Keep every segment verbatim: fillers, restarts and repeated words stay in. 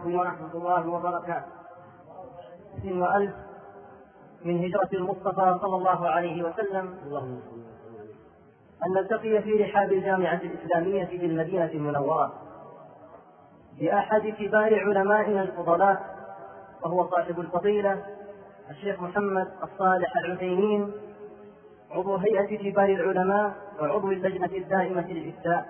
عليكم ورحمة الله وبركاته. سن وألف من هجرة المصطفى صلى الله عليه وسلم أن نلتقي في رحاب الجامعة الإسلامية في المدينة المنورة بأحد كبار علمائنا الفضلاء، وهو صاحب الفضيلة الشيخ محمد الصالح العثيمين، عضو هيئة كبار العلماء وعضو اللجنة الدائمة للإفتاء،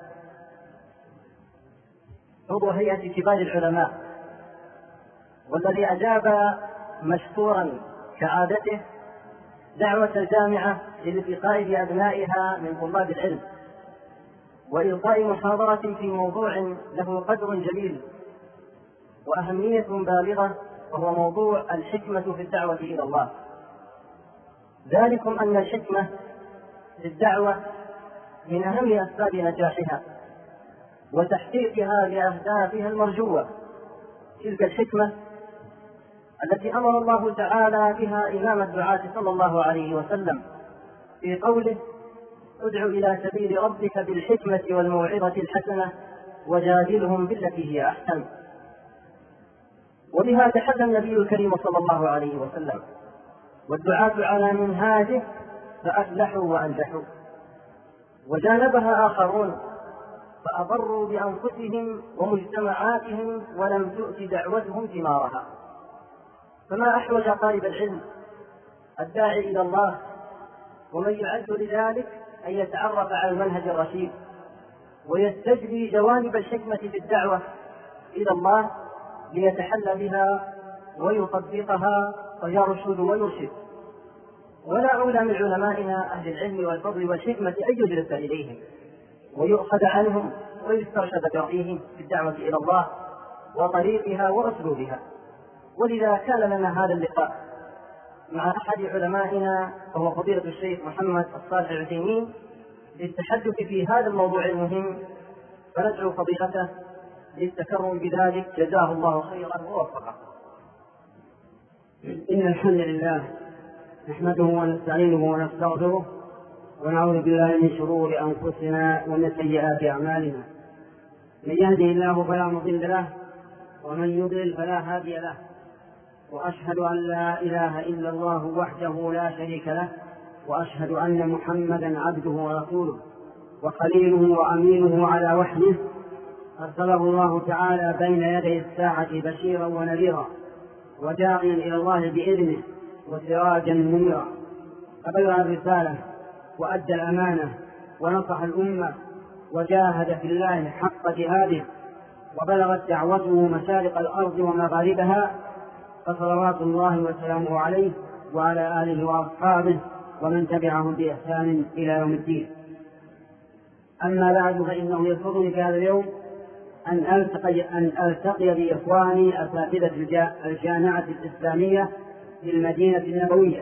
عضو هيئة كبار العلماء، والذي أجاب مشكورا كعادته دعوة الجامعة للالتقاء بأبنائها من طلاب العلم وإلقاء محاضرة في موضوع له قدر جليل وأهمية بالغة، وهو موضوع الحكمة في الدعوة إلى الله. ذلكم أن الحكمة في الدعوة من أهم أسباب نجاحها وتحقيقها لأهدافها المرجوة. تلك الحكمة التي أمر الله تعالى بها إمام الدعاة صلى الله عليه وسلم في قوله: ادع إلى سبيل ربك بالحكمة والموعظة الحسنة وجادلهم بالتي هي أحسن. وبها تحدى النبي الكريم صلى الله عليه وسلم، والدعاة على منهاجه فأفلحوا وأنجحوا، وجانبها آخرون فأضروا بأنفسهم ومجتمعاتهم ولم تؤت دعوتهم ثمارها. فما أحوج طالب العلم الداعي إلى الله ومن يعد لذلك أن يتعرف على المنهج الرشيد ويستجري جوانب الحكمة في الدعوة إلى الله ليتحلى بها ويطبقها فيرشد ويرشد. ولا أولى من علمائنا أهل العلم والفضل والحكمة أن يجلس إليهم ويؤخذ عنهم ويسترشد برأيهم في الدعوة إلى الله وطريقها وأسلوبها. ولذا كان لنا هذا اللقاء مع أحد علمائنا وهو فضيلة الشيخ محمد الصالح العثيمين للتحدث في هذا الموضوع المهم، فندعو فضيلته للتكرم بذلك، جزاه الله خيرا ووفقه. إن الحمد لله نحمده ونستعينه ونستغفره ونعوذ بالله من شرور أنفسنا ومن سيئات أعمالنا. من يهده الله فلا مضل له ومن يضلل فلا هادي له، وأشهد أن لا إله إلا الله وحده لا شريك له، وأشهد أن محمدا عبده ورسوله وخليله وأمينه على وحيه، أرسله الله تعالى بين يدي الساعة بشيرا ونذيرا وداعيا إلى الله بإذنه وسراجا منيرا. فبلغ الرسالة وأدى الأمانة ونصح الأمة وجاهد في الله حق جهاده، وبلغت دعوته مشارق الأرض ومغاربها، فصلوات الله وسلامه عليه وعلى آله وأصحابه ومن تبعهم بإحسان إلى يوم الدين. أما بعد، فإنه يسرني في هذا اليوم أن ألتقي, أن ألتقي بإخواني أساتذة الجامعة الإسلامية في المدينة النبوية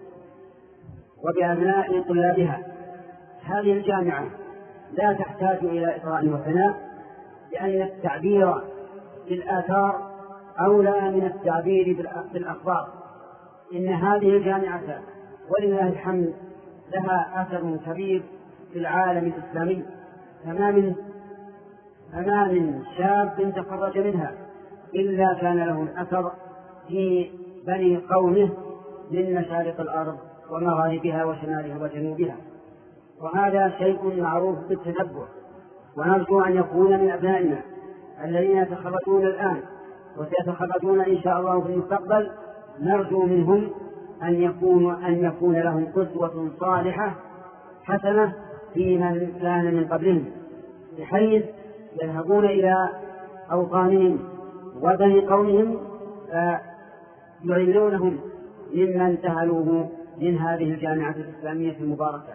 وبأبناء طلابها. هذه الجامعة لا تحتاج إلى إطراء وثناء، لأن التعبير بالآثار أولى من التعبير بالأخبار. إن هذه الجامعة ولله الحمد لها أثر كبير في العالم الإسلامي، فما من فما من شاب تخرج منها إلا كان له الأثر في بني قومه من مشارق الأرض ومغاربها وشمالها وجنوبها، وهذا شيء معروف بالتتبع. ونرجو أن يكون من أبنائنا الذين يتخرجون الآن وسيتخرجون إن شاء الله في المستقبل، نرجو منهم أن يكون أن يكون لهم قدوة صالحة حسنة في من كان من قبلهم، بحيث يذهبون إلى أوطانهم وبني قومهم فيعلونهم مما انتهلوه من هذه الجامعة الإسلامية المباركة.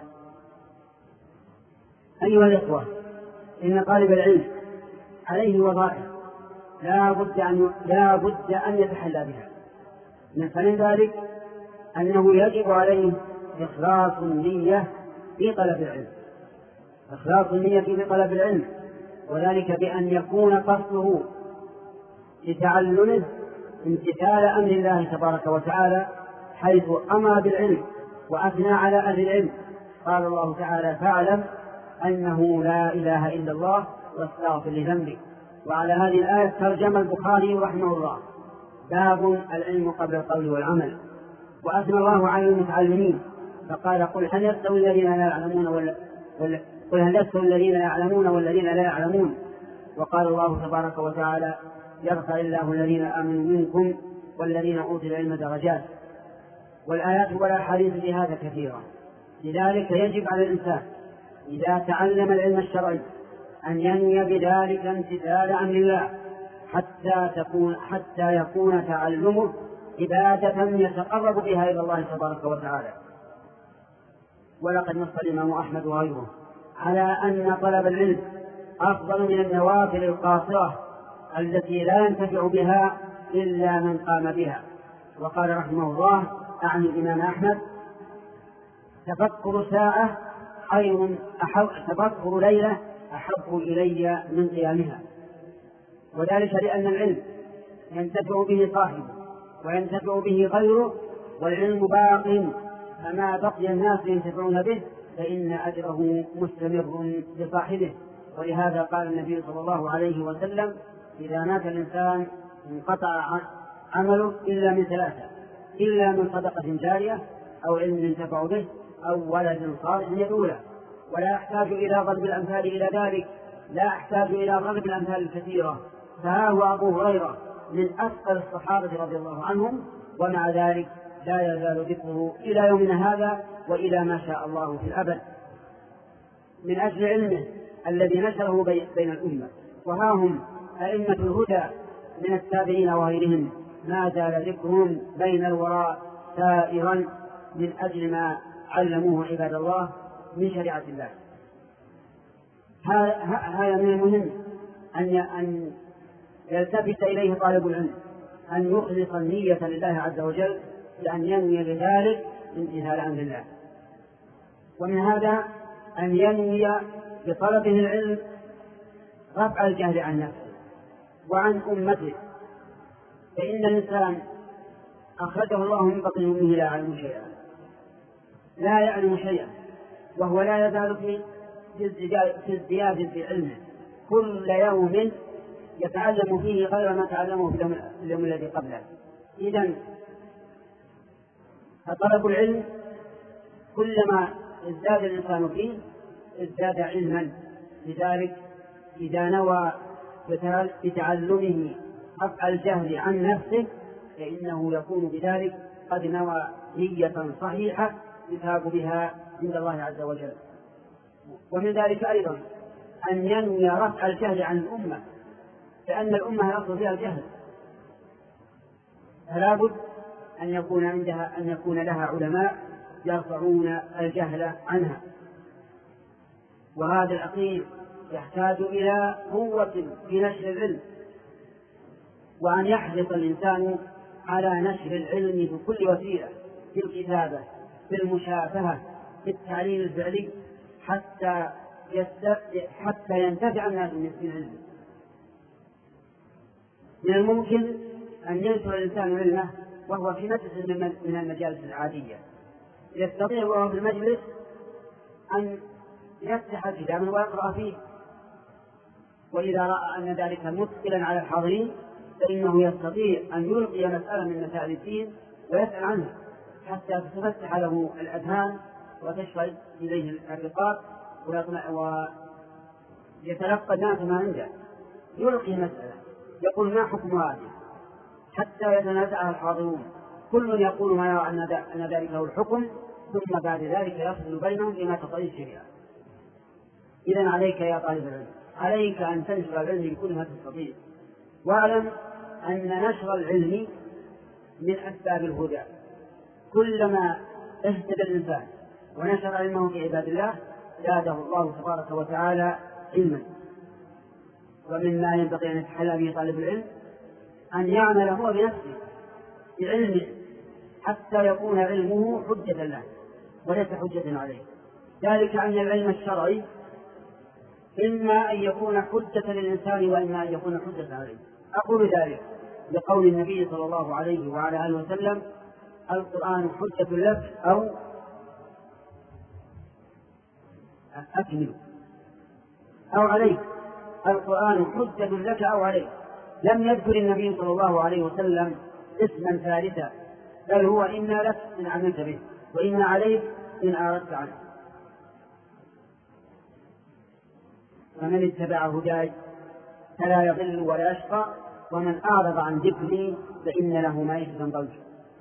أيها الإخوة، إن طالب العلم عليه وظائف لا بد أن لا بد أن يتحلى بها. من ذلك أنه يجب عليه إخلاص النية في طلب العلم، إخلاص النية في طلب العلم، وذلك بأن يكون قصده لتعلمه امتثال أمر الله تبارك وتعالى، حيث أمر بالعلم وأثنى على أهل العلم. قال الله تعالى: فاعلم أنه لا إله إلا الله واستغفر لذنبك. وعلى هذه الآية ترجم البخاري رحمه الله باب العلم قبل القول والعمل. وأثنى الله على المتعلمين فقال قل هل يستوي الذين لا يعلمون ولا قل هل يستوي الذين يعلمون والذين لا يعلمون. وقال الله تبارك وتعالى يرفع الله الذين آمنوا منكم والذين أوتوا العلم درجات. والآيات والأحاديث في هذا كثيرة. لذلك يجب على الإنسان إذا تعلم العلم الشرعي أن ينوي بذلك امتثال أمر الله حتى تكون حتى يكون تعلمه عبادة يتقرب بها إلى الله تبارك وتعالى. ولقد نص الإمام أحمد وغيره على أن طلب العلم أفضل من النوافل القاصرة التي لا ينتفع بها إلا من قام بها. وقال رحمه الله أعني الإمام أحمد تفكر ساعة خير أحب تفكر ليلة أحب إلي من قيامها. وذلك لأن العلم ينتفع به صاحبه وينتفع به غيره والعلم باق، فما بقي الناس ينتفعون به فإن أجره مستمر لصاحبه. ولهذا قال النبي صلى الله عليه وسلم إذا مات الإنسان انقطع عمله إلا من ثلاثة: إلا من صدقة جارية أو علم ينتفع به أو ولد صالح يدعو له. ولا أحتاج إلى ضرب الأمثال إلى ذلك، لا أحتاج إلى ضرب الأمثال الكثيرة. فها هو أبو هريرة من أثقل الصحابة رضي الله عنهم، ومع ذلك لا يزال ذكره إلى يومنا هذا وإلى ما شاء الله في الأبد من أجل علمه الذي نشره بين الأمة. وها هم أئمة الهدى من التابعين وغيرهم ما زال ذكرهم بين الوراء سائرا من أجل ما علموه عباد الله من شريعة الله. هذا من المهم أن يلتفت إليه طالب العلم، أن يخلص النية لله عز وجل بأن ينوي لذلك امتثال أمر الله. ومن هذا أن ينوي بطلبه العلم رفع الجهل عن نفسه وعن أمته. فإن الإنسان أخرجه الله من بطن أمه لا يعلم شيئا لا يعلم شيئا وهو لا يزال في ازدياد في علمه، كل يوم يتعلم فيه غير ما تعلمه في اليوم الذي قبله. إذن فطلب العلم كلما ازداد الإنسان فيه ازداد علما. لذلك إذا نوى بتعلمه رفع الجهل عن نفسه فإنه يكون بذلك قد نوى نية صحيحة يثاب بها عند الله عز وجل. ومن ذلك أيضا أن ينوي رفع الجهل عن الأمة، لأن الأمة يصل فيها الجهل، فلا بد أن يكون عندها أن يكون لها علماء يرفعون الجهل عنها. وهذا الأخير يحتاج إلى قوة في نشر العلم، وأن يحرص الإنسان على نشر العلم بكل وسيلة، في الكتابة، في المشافهة، في التعليم الفعلي، حتى حتى ينتفع الناس من العلم. من الممكن أن ينشر الإنسان علمه وهو في مجلس من المجالس العادية، يستطيع وهو في المجلس أن يفتح كتابا ويقرأ فيه، وإذا رأى أن ذلك مثقلا على الحاضرين فإنه يستطيع أن يلقي مسألة من مسائل الدين ويسأل عنها حتى تفتح له الأذهان وتشغل إليه الرقاب ويتلقى الناس ما عنده، يلقي مسألة يقول ما حكم هذه حتى يتنازعها الحاضرون، كل يقول ما يرى أن ذلك هو الحكم، ثم بعد ذلك يفصل بينهم بما تقتضي الشريعة. إذن عليك يا طالب العلم، عليك أن تنشر العلم بكل ما تستطيع، واعلم أن نشر العلم من أسباب الهدى. كلما اهتدى الإنسان ونشر علمه في عباد الله زاده الله تبارك وتعالى علما. ومما ينبغي أن يتحلى به طالب العلم أن يعمل هو بنفسه بعلمه حتى يكون علمه حجة له وليس حجة عليه. ذلك أن العلم الشرعي إما أن يكون حجة للإنسان وإما أن يكون حجة عليه. أقول ذلك لقول النبي صلى الله عليه وعلى آله وسلم القرآن حجة لك أو أكمل أو عليك القرآن حجة لك أو عليك. لم يذكر النبي صلى الله عليه وسلم اسما ثالثا، بل هو إنا لك إن عملت به وإنا عليك إن أردت عنه. فمن اتبع هداي فلا يضل ولا يشقى، ومن أعرض عن ذكري فإن له معيشة ضنكا.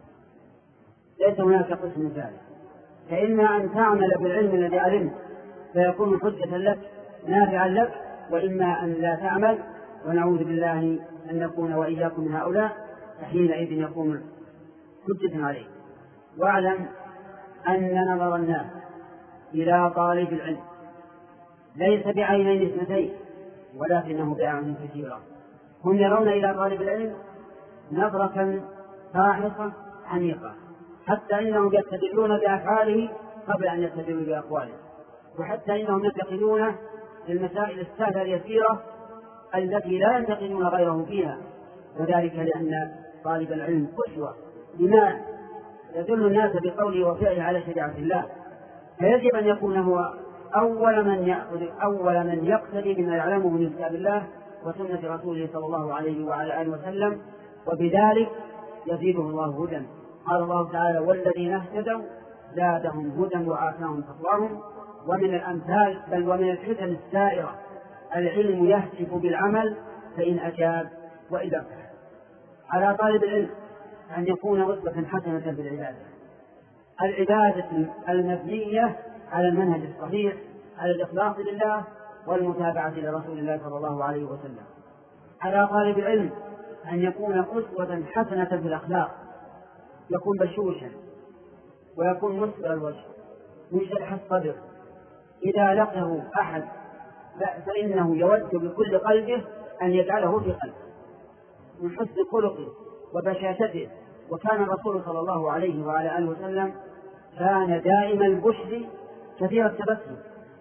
ليس هناك قسم ثالث، فإما أن تعمل بالعلم الذي علمت فيكون حجة لك نافعا لك، وإما أن لا تعمل، ونعوذ بالله أن نكون وإياكم من هؤلاء، فحينئذ يكون حجة عليه. واعلم أن نظر الناس إلى طالب العلم ليس بعينين اثنتين، ولكنه بأعين كثيرة. هم يرون إلى طالب العلم نظرة فاحصة عميقة، حتى إنهم يستدلون بأفعاله قبل أن يستدلوا بأقواله، وحتى إنهم ينتقدون المسائل السهلة اليسيرة التي لا ينتقدون غيره فيها، وذلك لأن طالب العلم أسوة لما يدل الناس بقوله وفعله على شريعة الله، فيجب أن يكون هو أول من يأخذ أول من يقتدي بما يعلمه من كتاب الله وسنة رسوله صلى الله عليه وعلى آله وسلم، وبذلك يزيده الله هدى. قال الله تعالى: والذين اهتدوا زادهم هدى وآتاهم تقواهم. ومن الأمثال بل ومن الفتن السائرة العلم يهتف بالعمل فإن أجاب وإذا ابتعد. على طالب العلم أن يكون أسوة حسنة في العبادة، العبادة المبنية على المنهج الصحيح، على الإخلاص لله والمتابعة لرسول الله صلى الله عليه وسلم. على طالب العلم أن يكون أسوة حسنة في الأخلاق، يكون بشوشا ويكون مسبل الوجه منشرح الصدر، إذا لقيه أحد فإنه يود بكل قلبه أن يجعله في قلبه، من حسن خلقه وبشاشته. وكان الرسول صلى الله عليه وعلى آله وسلم كان دائم البشر كثير التبسم،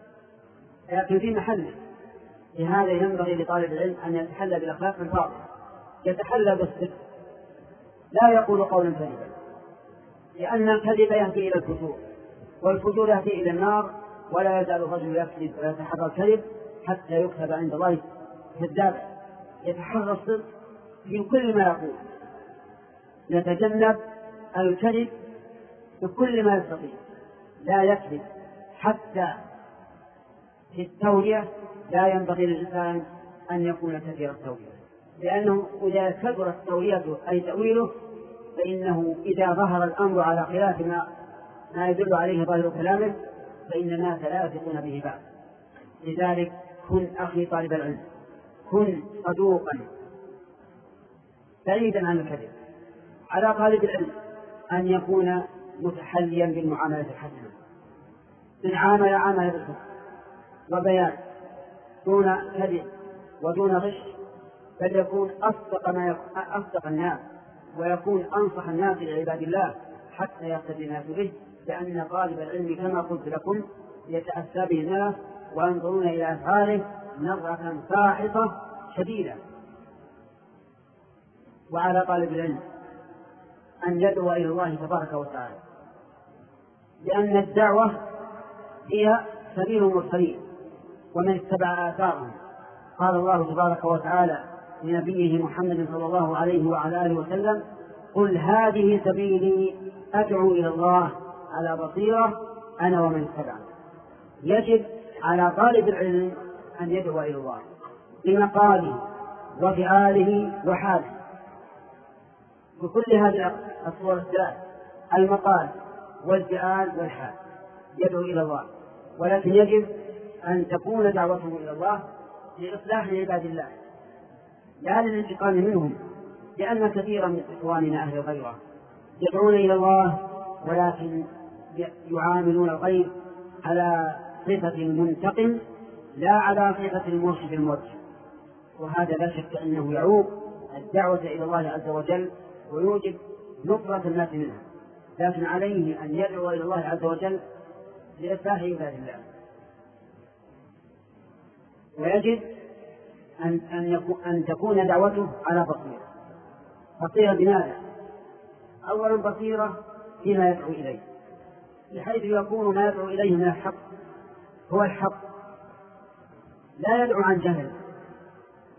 لكن في محله. لهذا ينبغي لطالب العلم أن يتحلى بالأخلاق الفاضلة، يتحلى بالصدق، لا يقول قولا كذبا، لأن الكذب يهدي إلى الفجور، والفجور يهدي إلى النار، ولا يزال الرجل يكذب ويتحرى الكذب حتى يكتب عند الله كذابا. يتحرى الصدق في كل ما يقول، يتجنب الكذب بكل ما يستطيع، لا يكذب. حتى في التورية لا ينبغي للإنسان أن يكون كثير التورية، لأنه إذا كثرت توريته أي تأويله فإنه إذا ظهر الأمر على خلاف ما, ما يدل عليه ظاهر كلامه فإن الناس لا يثقون به بعد. لذلك كن أخي طالب العلم، كن صدوقا بعيدا عن الكذب. على طالب العلم أن يكون متحليا بالمعاملة الحسنة، إن عامل عامل بالحسن وبيان دون كذب ودون غش، بل يكون أصدق, ما يكون أصدق الناس ويكون أنصح الناس لعباد الله حتى يقتدي الناس به، لأن طالب العلم كما قلت لكم يتأسى به الناس وينظرون إلى أفعاله نظرة فاحصة شديدة. وعلى طالب العلم أن يدعو إلى الله تبارك وتعالى، لأن الدعوة هي سبيل المرسلين ومن اتبع آثارهم. قال الله تبارك وتعالى لنبيه محمد صلى الله عليه وعلى آله وسلم: قل هذه سبيلي أدعو إلى الله على بصيرة أنا ومن اتبعني. يجب على طالب العلم أن يدعو إلى الله بمقاله وفعاله وحاله بكل هذه الصور الثلاث: المقال والفعال والحال. يدعو إلى الله، ولكن يجب أن تكون دعوته إلى الله لإصلاح عباد الله، لا للانتقام منهم، لأن كثيرا من إخواننا أهل الغيرة يدعون إلى الله ولكن يعاملون الغير على صفة المنتقم لا على صفة المرشد الموجه، وهذا لا شك أنه يعوق الدعوة إلى الله عز وجل ويوجب نفرة الناس منها. لكن عليه أن يدعو إلى الله عز وجل لإصلاح عباد الله. ويجب أن, أن, يكون أن تكون دعوته على بصيرة. بصيرة بماذا؟ أولا بصيرة فيما يدعو إليه، بحيث يكون ما يدعو إليه من الحق هو الحق، لا يدعو عن جهل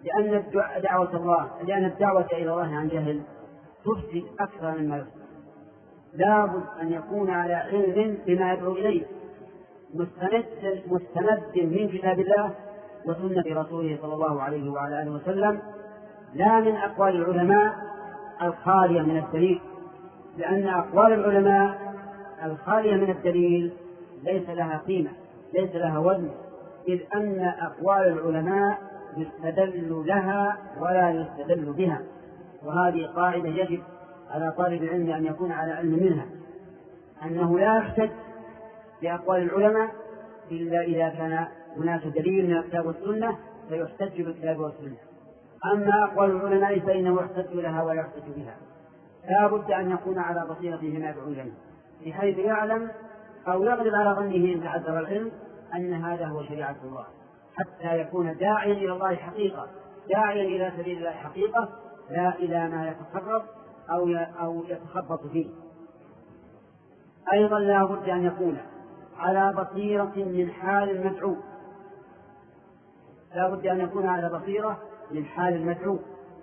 لأن دعوة الله لأن الدعوة إلى الله عن جهل تفسد أكثر مما يفسد. لا بد أن يكون على علم بما يدعو إليه، مستند مستند من كتاب الله وسنة رسوله صلى الله عليه وعلى آله وسلم، لا من أقوال العلماء الخالية من الدليل، لأن أقوال العلماء الخالية من الدليل ليس لها قيمة، ليس لها وزن، إذ أن أقوال العلماء يستدل لها ولا يستدل بها، وهذه قاعدة يجب على طالب العلم أن يكون على علم منها، أنه لا يحتج بأقوال العلماء إلا إذا كان هناك دليل من الكتاب والسنة فيحتج بالكتاب والسنة. أما أقوال العلماء فإنه يحتج لها ولا يحتج بها. لا بد أن يكون على بصيرة بما يدعو إليه، بحيث يعلم أو يغلب على ظنه إن تعذر العلم أن هذا هو شريعة الله، حتى يكون داعيا إلى الله حقيقة، داعيا إلى سبيل الله حقيقة، لا إلى ما يتخرب أو أو يتخبط فيه. أيضا لا بد أن يكون على بصيرة من حال المدعو، لا بد أن يكون على بصيرة من حال المدعو،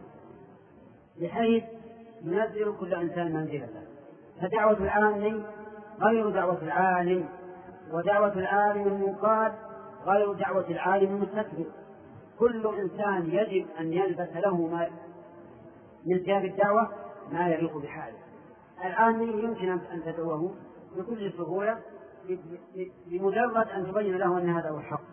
بحيث ينزل كل إنسان منزلته. فدعوة العالم غير دعوة العالم، ودعوة العالم المنقاد غير دعوة العالم المستكبر. كل إنسان يجب أن يلبس له ما من ثياب الدعوة ما يليق بحاله. العالم يمكن أن تدعوه بكل سهولة بمجرد أن تبين له أن هذا هو الحق.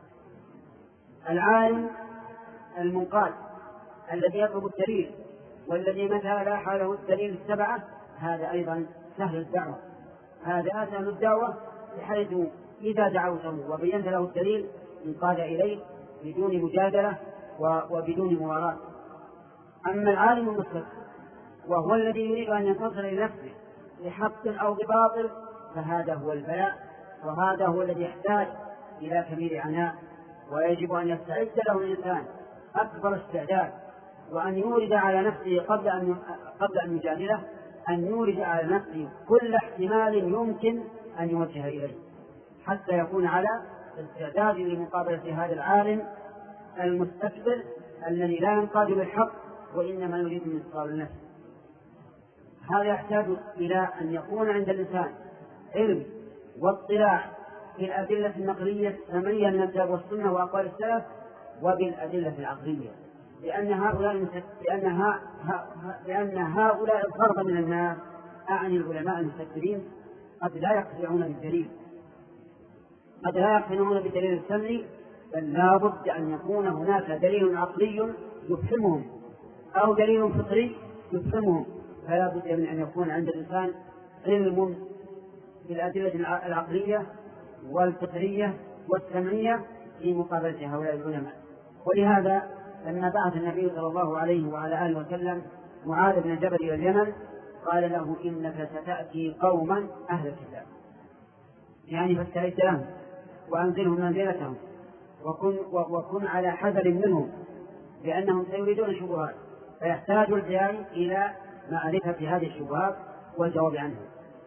العالم المنقاد الذي يطلب الدليل والذي متى لاح له الدليل السبعة هذا أيضا سهل الدعوة، هذا سهل الدعوة، بحيث إذا دعوته وبينت له الدليل انقاد إليه بدون مجادلة وبدون مواراة. أما العالم المستكبر وهو الذي يريد أن ينتصر لنفسه بحق أو بباطل فهذا هو البلاء، وهذا هو الذي يحتاج إلى كبير عناء، ويجب أن يستعد له الإنسان أكبر استعداد، وأن يورد على نفسه قبل أن قبل أن يجادله أن يورد على نفسه كل احتمال يمكن أن يوجه إليه، حتى يكون على استعداد لمقابلة هذا العالم المستكبر الذي لا ينقاد بالحق وإنما يريد انتصار النفس. هذا يحتاج إلى أن يكون عند الإنسان علم واطلاع في الأدلة النقلية السمعية من الكتاب والسنة وأقوال السلف وبالأدلة العقلية، لأن هؤلاء لأن ها لأن هؤلاء الفرد من الناس أعني العلماء المستكبرين قد لا يقتنعون بالدليل، قد لا يقتنعون بالدليل السمعي، بل لا بد أن يكون هناك دليل عقلي يفهمهم أو دليل فطري يفهمهم. فلا بد من أن يكون عند الإنسان علم بالأدلة العقلية والفطرية والسمعية في مقابلة هؤلاء العلماء. ولهذا لما بعث النبي صلى الله عليه وعلى آله وسلم معاذ بن جبل إلى اليمن قال له إنك ستأتي قوما أهل الكتاب، يعني فاستعد لهم وأنزلهم منزلتهم وكن, وكن على حذر منهم لأنهم سيريدون شبهات، فيحتاج الداعي إلى معرفة هذه الشبهات والجواب عنها.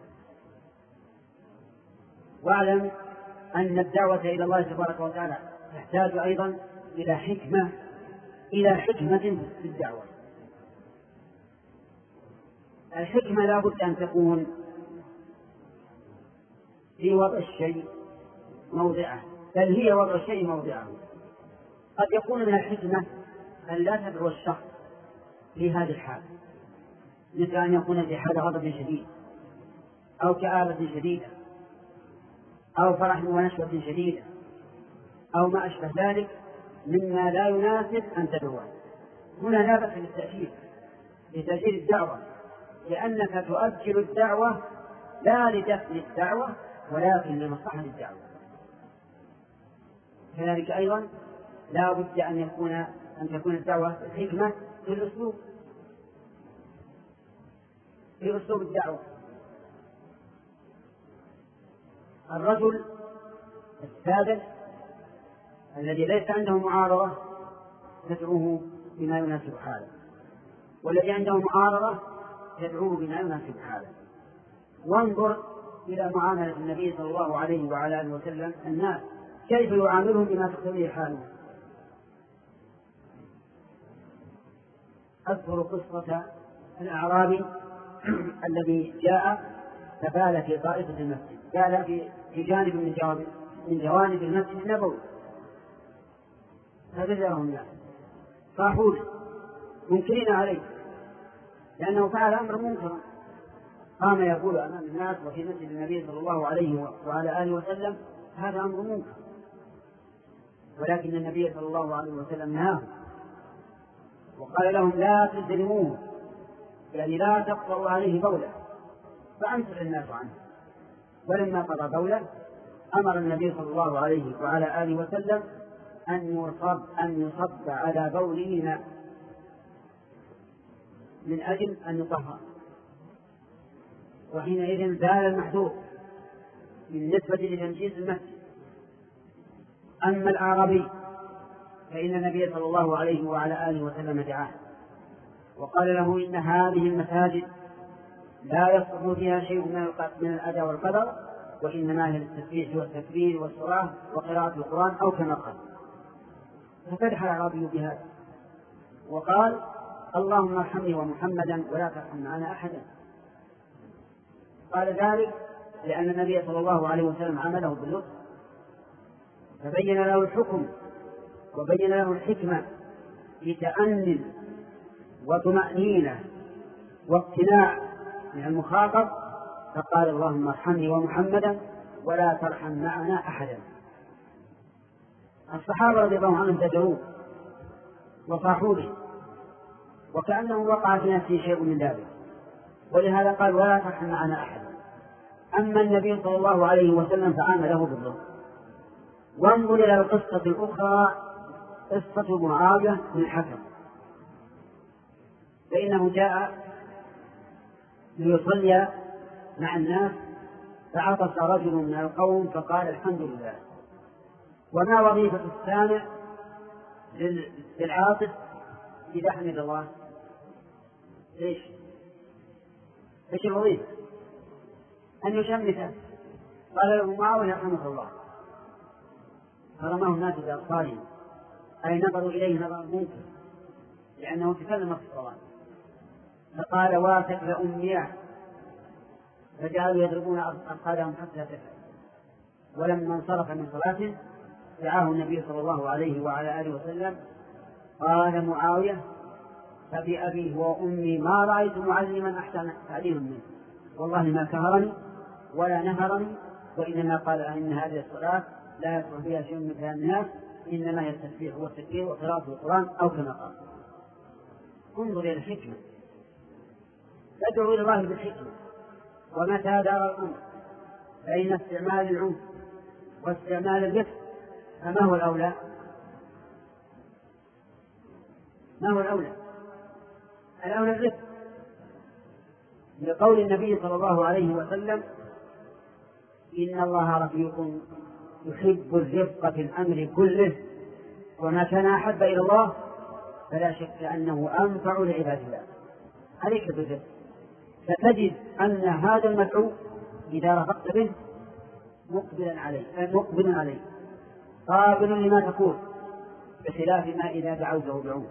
واعلم أن الدعوة إلى الله تبارك وتعالى تحتاج أيضا إلى حكمة إلى حكمة في الدعوة. الحكمة لا بد أن تكون في وضع الشيء موضعه، بل هي وضع الشيء موضعه. قد يكون من الحكمة أن لا تدعو الشخص في هذه الحال، مثل أن يكون في حال غضب شديد أو كآبة شديدة أو فرح ونشوة شديدة أو ما أشبه ذلك مما لا يناسب أن تدعوه. هنا لا بأس بالتأخير لتأجيل الدعوة، لأنك تؤجل الدعوة لا لدفن الدعوة ولكن لمصلحة الدعوة. كذلك أيضا لا بد أن يكون أن تكون الدعوة حكمة في الأسلوب في أسلوب الدعوة. الرجل السادس الذي ليس عنده معارضة تدعوه بما يناسب حاله، والذي عنده معارضة تدعوه بما يناسب حاله. وانظر إلى معاملة النبي صلى الله عليه وعلى آله وسلم الناس كيف يعاملهم بما تقتضيه حاله. أذكر قصة الأعرابي الذي جاء فبال في طائفة المسجد، بال في في جانب من جوانب من جوانب المسجد النبوي، فبذله الناس صاحوا منكرين عليه لأنه فعل أمر منكر، قام يقول أمام الناس وفي مسجد النبي صلى الله عليه وعلى آله وسلم هذا أمر منكر، ولكن النبي صلى الله عليه وسلم نهاه وقال لهم لا تجرموه، يعني لا تقطعوا عليه بوله، فأمسك الناس عنه. ولما قضى بوله أمر النبي صلى الله عليه وعلى آله وسلم أن يصب أن يصب على بوله ماء من أجل أن يطهر، وحينئذ زال المحذور بالنسبة لتنجيز المسجد. أما الأعرابي فإن النبي صلى الله عليه وعلى آله وسلم دعاه وقال له إن هذه المساجد لا يصلح فيها شيء من الأداء والقدر، وإنما هي التسبيح والتكبير والصلاة وقراءة القرآن أو كما قال. ففتح الأعرابي بهذا وقال اللهم ارحمني ومحمدا ولا ترحم معنا أحدا. قال ذلك لأن النبي صلى الله عليه وسلم عمله باللطف، فبين له الحكم وبين له الحكمة بتأني وطمأنينة واقتناع من المخاطب، فقال اللهم ارحمني ومحمدا ولا ترحم معنا أحدا. الصحابة رضي الله عنهم زجروه وصاحوا به وكأنه وقع في نفسه شيء من ذلك، ولهذا قال ولا ترحم معنا أحدا. أما النبي صلى الله عليه وسلم فعامله باللطف. وانظر إلى القصة الأخرى، قصة معاوية بن الحكم، فإنه جاء ليصلي مع الناس فعطس رجل من القوم فقال الحمد لله. وما وظيفة السامع للعاطف إذا حمد الله؟ ليش؟ ايش الوظيفة؟ أن يشمته. قال له معاوية رحمه الله، فرماه الناس بأبصارهم، أي نظروا إليه نظر منكر لأنه تكلم في الصلاة، فقال واتك لأمي، فجعلوا يضربون أبصارهم حتى تفعل. ولما انصرف من صلاته دعاه النبي صلى الله عليه وعلى آله وسلم، قال معاوية فبأبي وأمي ما رأيت معلما أحسن تعليما منه، والله ما كهرني ولا نهرني، وإنما قال إن هذه الصلاة لا يصلح فيها شيء من كلام الناس، إنما هي التسبيح والتكبير وقراءة القرآن أو كما قال. انظر إلى الحكمة، تدعو إلى الله بالحكمة. ومتى دار الأمر فإن استعمال العنف واستعمال الرفق فما هو الأولى؟ ما هو الأولى؟ الأولى الرفق، لقول النبي صلى الله عليه وسلم إن الله رفيق يحب الرفق في الأمر كله، وما كان أحب إلى الله فلا شك أنه أنفع لعباد الله. عليك بالرفق، فتجد أن هذا المدعو إذا رفقت به مقبلا عليه مقبلا عليه قابل لما تقول، بخلاف ما إذا دعوته بعود.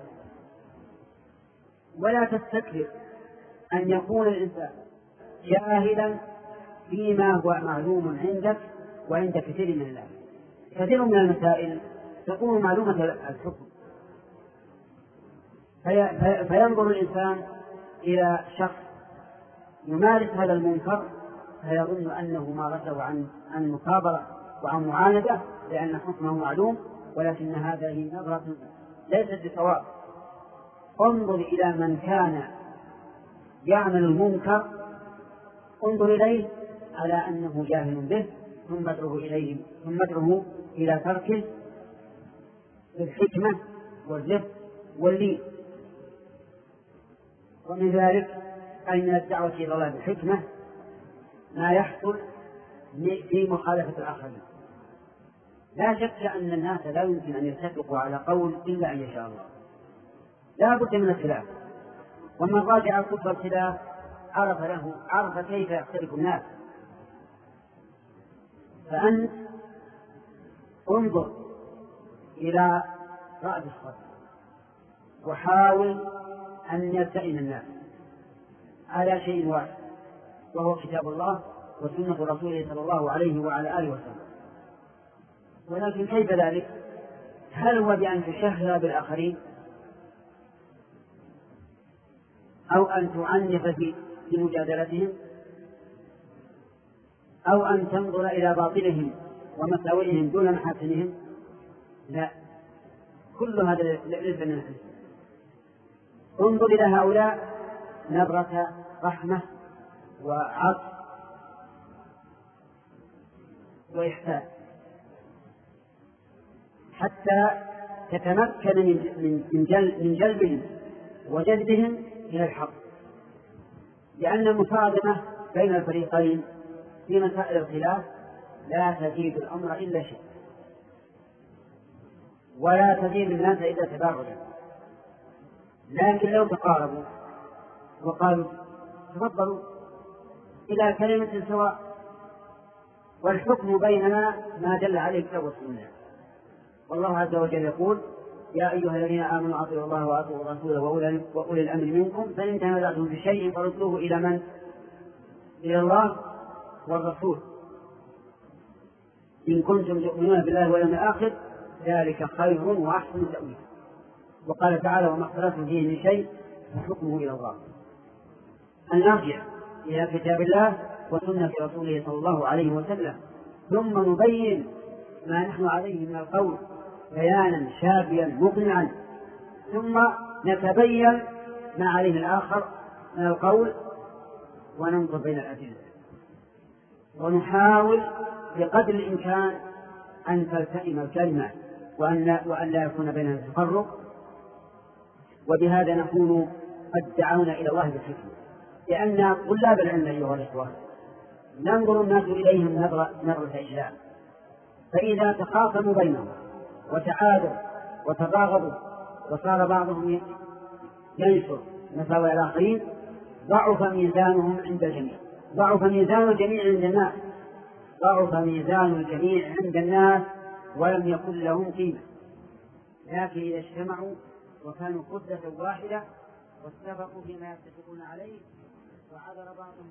ولا تستكبر أن يكون الإنسان جاهلا فيما هو معلوم عندك وعند كثير من الناس. كثير من المسائل تكون معلومة الحكم، في فينظر الإنسان إلى شخص يمارس هذا المنكر فيظن أنه مارسه عن عن مكابرة وعن معاندة لأن حكمه معلوم، ولكن هذه نظرة ليست بصواب. انظر إلى من كان يعمل المنكر، انظر إليه على أنه جاهل به، ثم ادعه إليه ثم ادعه إلى تركه بالحكمة والرفق واللين. ومن ذلك أي من الدعوة إلى الله بالحكمة ما يحصل في مخالفة الآخرين. لا شك أن الناس لا يمكن أن يتفقوا على قول إلا أن يشاء الله، لا بد من الخلاف. ومن راجع كتب الخلاف عرف له عرف كيف يختلف الناس. فأنت انظر إلى رأي الصدر وحاول أن يلتئم الناس على شيء واحد، وهو كتاب الله وسنة رسوله صلى الله عليه وعلى آله وسلم. ولكن كيف ذلك؟ هل هو بأن تشهر بالآخرين، أو أن تعنف في مجادلتهم، أو أن تنظر إلى باطلهم ومساوئهم دون محاسنهم؟ لا، كل هذا ليس من الحسن. انظر إلى هؤلاء نبرة رحمة وعطف وإحسان حتى تتمكن من من جلبهم وجذبهم إلى الحق، لأن المصادمة بين الفريقين في مسائل الخلاف لا تزيد الأمر إلا شيء، ولا تزيد الناس إلا تباعدا. لكن لو تقاربوا وقالوا تفضلوا إلى كلمة سواء، والحكم بيننا ما دل عليه الكتاب والسنة. والله عز وجل يقول: يا أيها الذين آمنوا أطيعوا الله وأطيعوا الرسول وأولي الأمر منكم، فإن تنازعتم في شيء فردوه إلى من؟ إلى الله والرسول إن كنتم تؤمنون بالله واليوم الآخر، ذلك خير وأحسن تأويلا. وقال تعالى: وما اختلفتم فيه من شيء فحكمه إلى الله. أن نرجع إلى كتاب الله وسنة رسوله صلى الله عليه وسلم، ثم نبين ما نحن عليه من القول بيانا شافيا مقنعا، ثم نتبين ما عليه الآخر من القول، وننظر بين الأدلة، ونحاول بقدر الإمكان أن تلتئم الكلمة وأن, وأن لا يكون بينها تفرق. وبهذا نكون قد دعونا إلى الله بالحكمة، لأن طلاب العلم أيها الإخوة ننظر الناس إليهم نظرة نظرة إجلال، فإذا تخاصموا بينهم وتعادوا وتباغضوا وصار بعضهم ينشر مساوئ الآخرين، ضعف ميزانهم عند الجميع، ضعف ميزان الجميع عند الناس، ضعف ميزان الجميع عند الناس ولم يكن لهم قيمة. لكن إذا اجتمعوا وكانوا قدة واحدة واتفقوا فيما يتفقون عليه وعذر بعضهم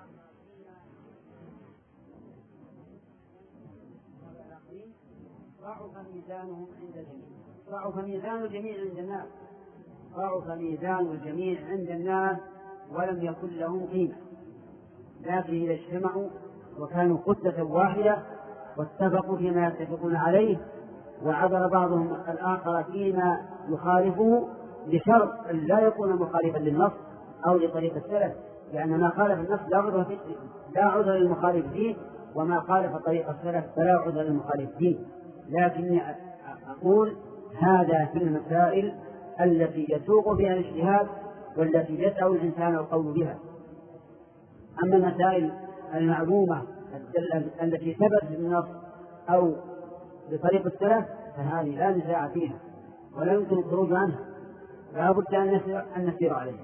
ضعف ميزانهم عند الجميع، ضعف ميزان الجميع عند الناس، ضعف ميزان الجميع عند الناس ولم يكن لهم قيمة. لكن إذا اجتمعوا وكانوا قدة واحدة واتفقوا فيما يتفقون عليه وعذر بعضهم الآخر فيما يخالفه، بشرط أن لا يكون مخالفا للنص أو لطريق السلف، لأن ما خالف النص لا عذر للمخالف فيه، وما خالف طريق السلف فلا عذر للمخالف فيه. لكن أقول هذا في المسائل التي يسوق بها الاجتهاد والتي يسعى الإنسان القول بها. أما المسائل المعلومة التي ثبت بالنص أو بطريق السلف فهذه لا نزاع فيها ولا يمكن الخروج عنها، لا بد أن نسير عليها.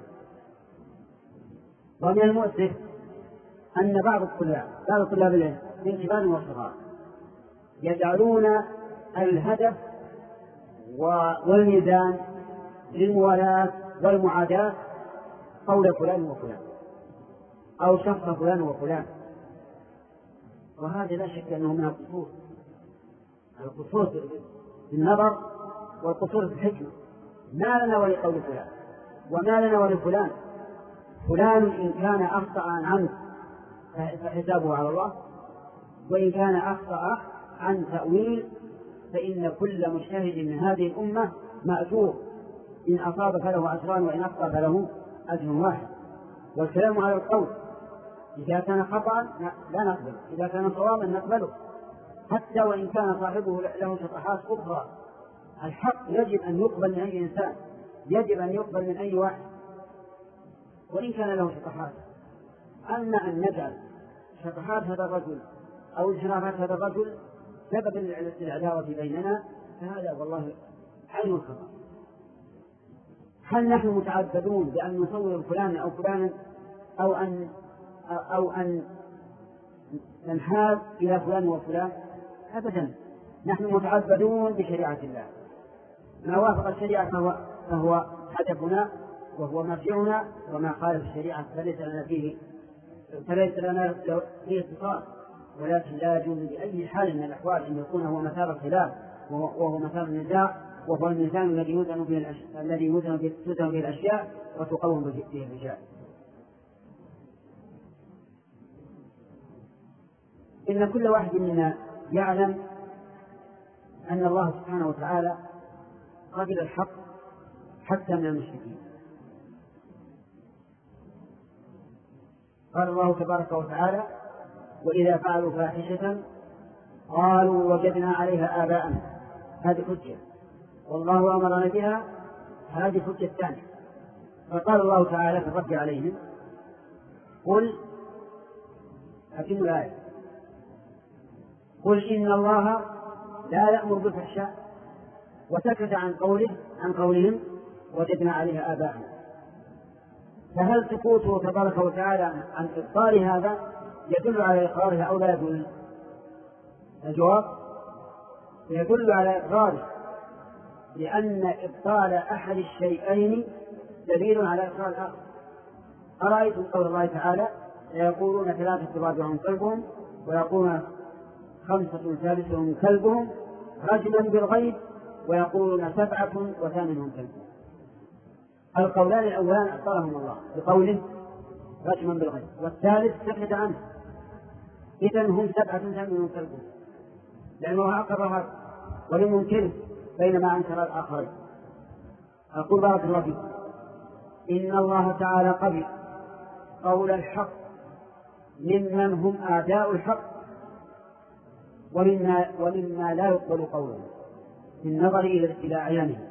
ومن المؤسف أن بعض الطلاب بعض طلاب العلم من كبار وصغار يجعلون الهدف والميزان للموالاة والمعاداة قول فلان وفلان أو شخص فلان وفلان، وهذا لا شك أنه من القصور، القصور في النظر والقصور في الحكمة. ما لنا ولقول فلان وما لنا ولفلان، فلان إن كان أخطأ عنه فحسابه على الله، وإن كان أخطأ عن تأويل فإن كل مجتهد من هذه الأمة مأجور، إن أصاب فله أجران وإن أخطأ فله أجر واحد. والكلام على القول، إذا كان خطأ لا نقبل، إذا كان صوابا نقبله حتى وإن كان صاحبه له شطحات أخرى. الحق يجب أن يقبل من أي إنسان، يجب أن يقبل من أي واحد وإن كان له شطحات. أما أن نجعل شطحات هذا الرجل أو انحرافات هذا الرجل سبب العداوة بيننا فهذا والله عين الخطأ. هل نحن متعبدون بأن نصور فلان أو فلانا أو أن أو أن ننحاز إلى فلان وفلان؟ أبدا، نحن متعبدون بشريعة الله، ما وافق الشريعة فهو, فهو هدفنا، وهو مرجعنا وما خالف الشريعة فليس لنا فيه فليس لنا فيه اتصال، ولكن لا يجوز بأي حال من الأحوال أن يكون هو مثار الخلاف وهو مثار النزاع، وهو الميزان الذي يوزن به الذي يوزن به الأشياء وتقوم به الرجال. إن كل واحد منا يعلم أن الله سبحانه وتعالى قبل الحق حتى من المشركين. قال الله تبارك وتعالى: وإذا فعلوا فاحشة قالوا وجدنا عليها آباءنا، هذه حجة، والله أمرنا بها، هذه حجة ثانية. فقال الله تعالى في الرد عليهم: قل أتم الآية قل إن الله لا يأمر بالفحشاء، وسكت عن قوله عن قولهم وجدنا عليها آباءنا. فهل سكوته تبارك وتعالى عن إبطال هذا يدل على إقرارها أو لا يدل؟ الجواب: يدل على إقراره، لأن إبطال أحد الشيئين دليل على إقرار الآخر. أرأيتم قول الله تعالى: يقولون ثلاثة رابعهم كلبهم، ويقولون خمسة ثالثهم كلبهم، رجما بالغيب، ويقولون سبعة وثامنهم كلبهم. القولان الأولان أبطلهم الله بقوله رجما بالغيب، والثالث سكت عنه، إذن هم سبعة ثامنهم كلبهم، لأنه أقر هذا ولم ينكره بينما أنكر الآخرين. أقول بارك الله فيكم: إن الله تعالى قبل قول الحق ممن هم أعداء الحق، ومما, ومما لا يقبل قوله بالنظر إلى أعيانه.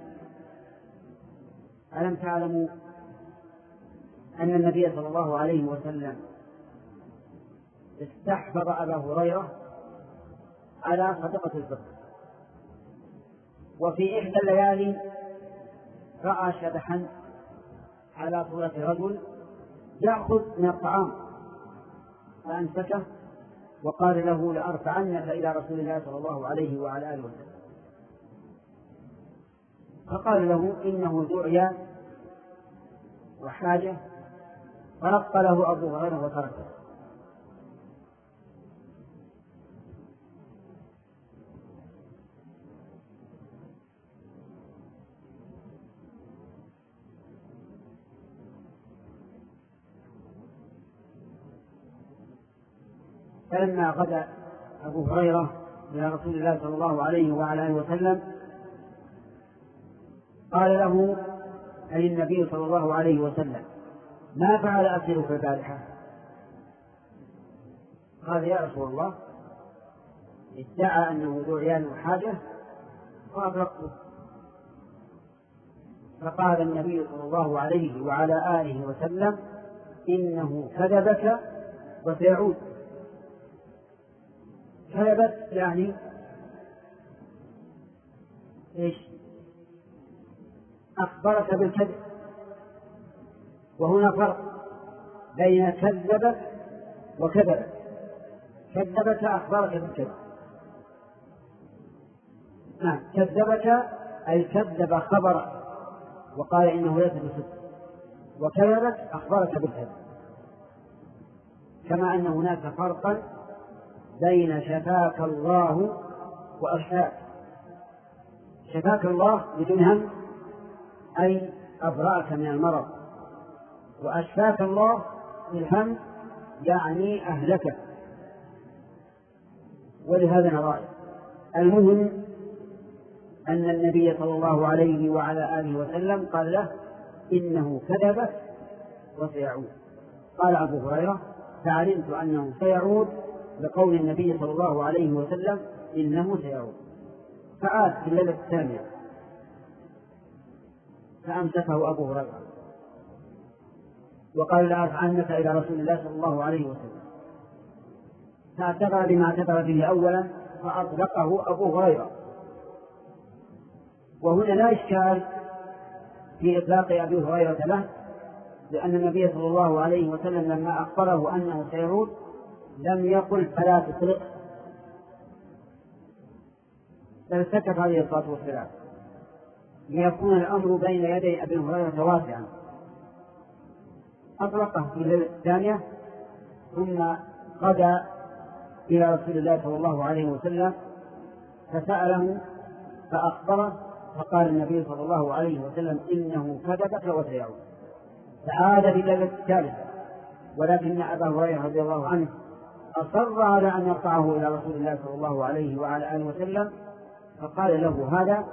ألم تعلموا أن النبي صلى الله عليه وسلم استحفظ أبا هريرة على صدقة الفطر، وفي إحدى الليالي رأى شبحا على صورة رجل يأخذ من الطعام، فأمسكه وقال له: لأرفعنك إلى رسول الله صلى الله عليه وعلى آله وسلم. فقال له: إنه ذو عيال وحاجة، فرق له أبو هريرة وتركه. فلما غدا أبو هريرة إلى رسول الله صلى الله عليه وعلى آله وسلم قال له أي النبي صلى الله عليه وسلم: ما فعل أسيرك البارحة؟ قال: يا رسول الله، ادعى أنه ذو عيال وحاجة فأطلقته. فقال النبي صلى الله عليه وعلى آله وسلم: إنه كذبك وسيعود. كذبت يعني إيش؟ أخبرك بالكذب، وهنا فرق بين كذبت وكذبت. كذبت أخبرك بالكذب، نعم، كذبك أي كذب خبرك وقال إنه ليس بصدق، وكذبت أخبرك بالكذب. كما أن هناك فرقا بين شفاك الله وأشفاك. شفاك الله بدون هم أي أبرأك من المرض، وأشفاك الله بالهم يعني أهلك. ولهذا نرى المهم أن النبي صلى الله عليه وعلى آله وسلم قال له: إنه كذب وسيعود. قال أبو هريرة: فعلمت أنه سيعود بقول النبي صلى الله عليه وسلم: إنه سيعود. فعاد في الليلة الثانية فأمسكه أبو هريرة وقال: لأرفعنك إلى رسول الله صلى الله عليه وسلم. فاعتبر بما اعتبر به أولا فأطلقه أبو هريرة. وهنا لا إشكال في إطلاق أبي هريرة له، لأن النبي صلى الله عليه وسلم لما أخبره أنه سيعود لم يقل فلا تطلق، بل سكت عليه الصلاة والسلام ليكون الأمر بين يدي أبي هريرة واسعا، أطلقه في الليلة الثانية، ثم غدا إلى رسول الله صلى الله عليه وسلم فسأله فأخبره، فقال النبي صلى الله عليه وسلم إنه كذبك وسيعود. فعاد في الليلة الثالثة، ولكن أبا هريرة رضي الله عنه أصر على أن يرفعه إلى رسول الله صلى الله عليه وعلى آله وسلم، فقال له هذا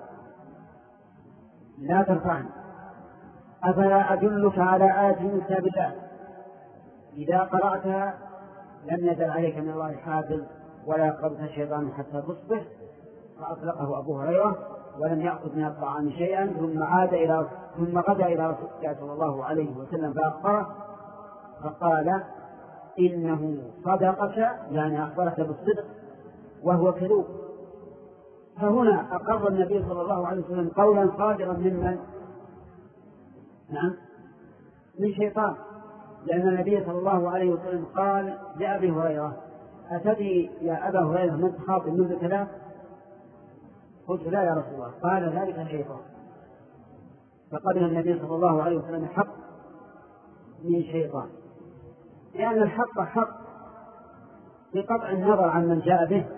لا ترفعني، أفلا أدلك على آية من كتاب الله إذا قرأتها لم يزل عليك من الله حافظ ولا يقربك الشيطان حتى تصبح. فأطلقه أبو هريرة ولم يأخذ من الطعام شيئا، ثم عاد إلى ثم غدا إلى رسول الله صلى الله عليه وسلم فأخبره، فقال إنه صدقك، يعني أخبرك بالصدق وهو كذوب. فهنا أقر النبي صلى الله عليه وسلم قولا صادرا ممن؟ نعم، من شيطان، لأن النبي صلى الله عليه وسلم قال لأبي هريرة أتدري يا أبا هريرة من تخاطب منذ ثلاث؟ قلت لا يا رسول الله. قال ذلك الشيطان. فقبل النبي صلى الله عليه وسلم حق من شيطان، لأن الحق حق بقطع النظر عن من جاء به.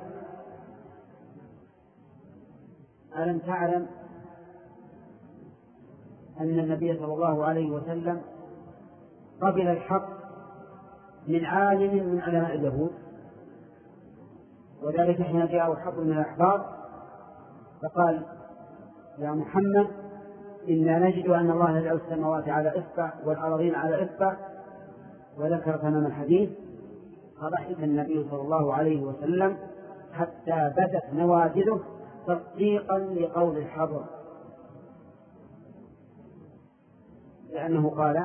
ألم تعلم أن النبي صلى الله عليه وسلم قبل الحق من عالم من علماء اليهود، وذلك حين جاءه حق من الأحبار فقال يا محمد إنا نجد أن الله يجعل السماوات على إصبع والأراضين على إصبع، وذكر تمام الحديث. فضحك النبي صلى الله عليه وسلم حتى بدت نواجذه تصديقا لقول الحبر، لأنه قال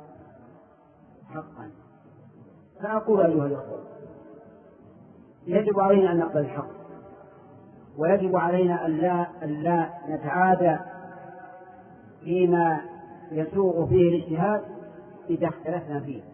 حقا. فأقول أيها الأخوة، يجب علينا أن نقبل الحق، ويجب علينا أن لا, أن لا نتعادى فيما يسوغ فيه الاجتهاد إذا اختلفنا فيه.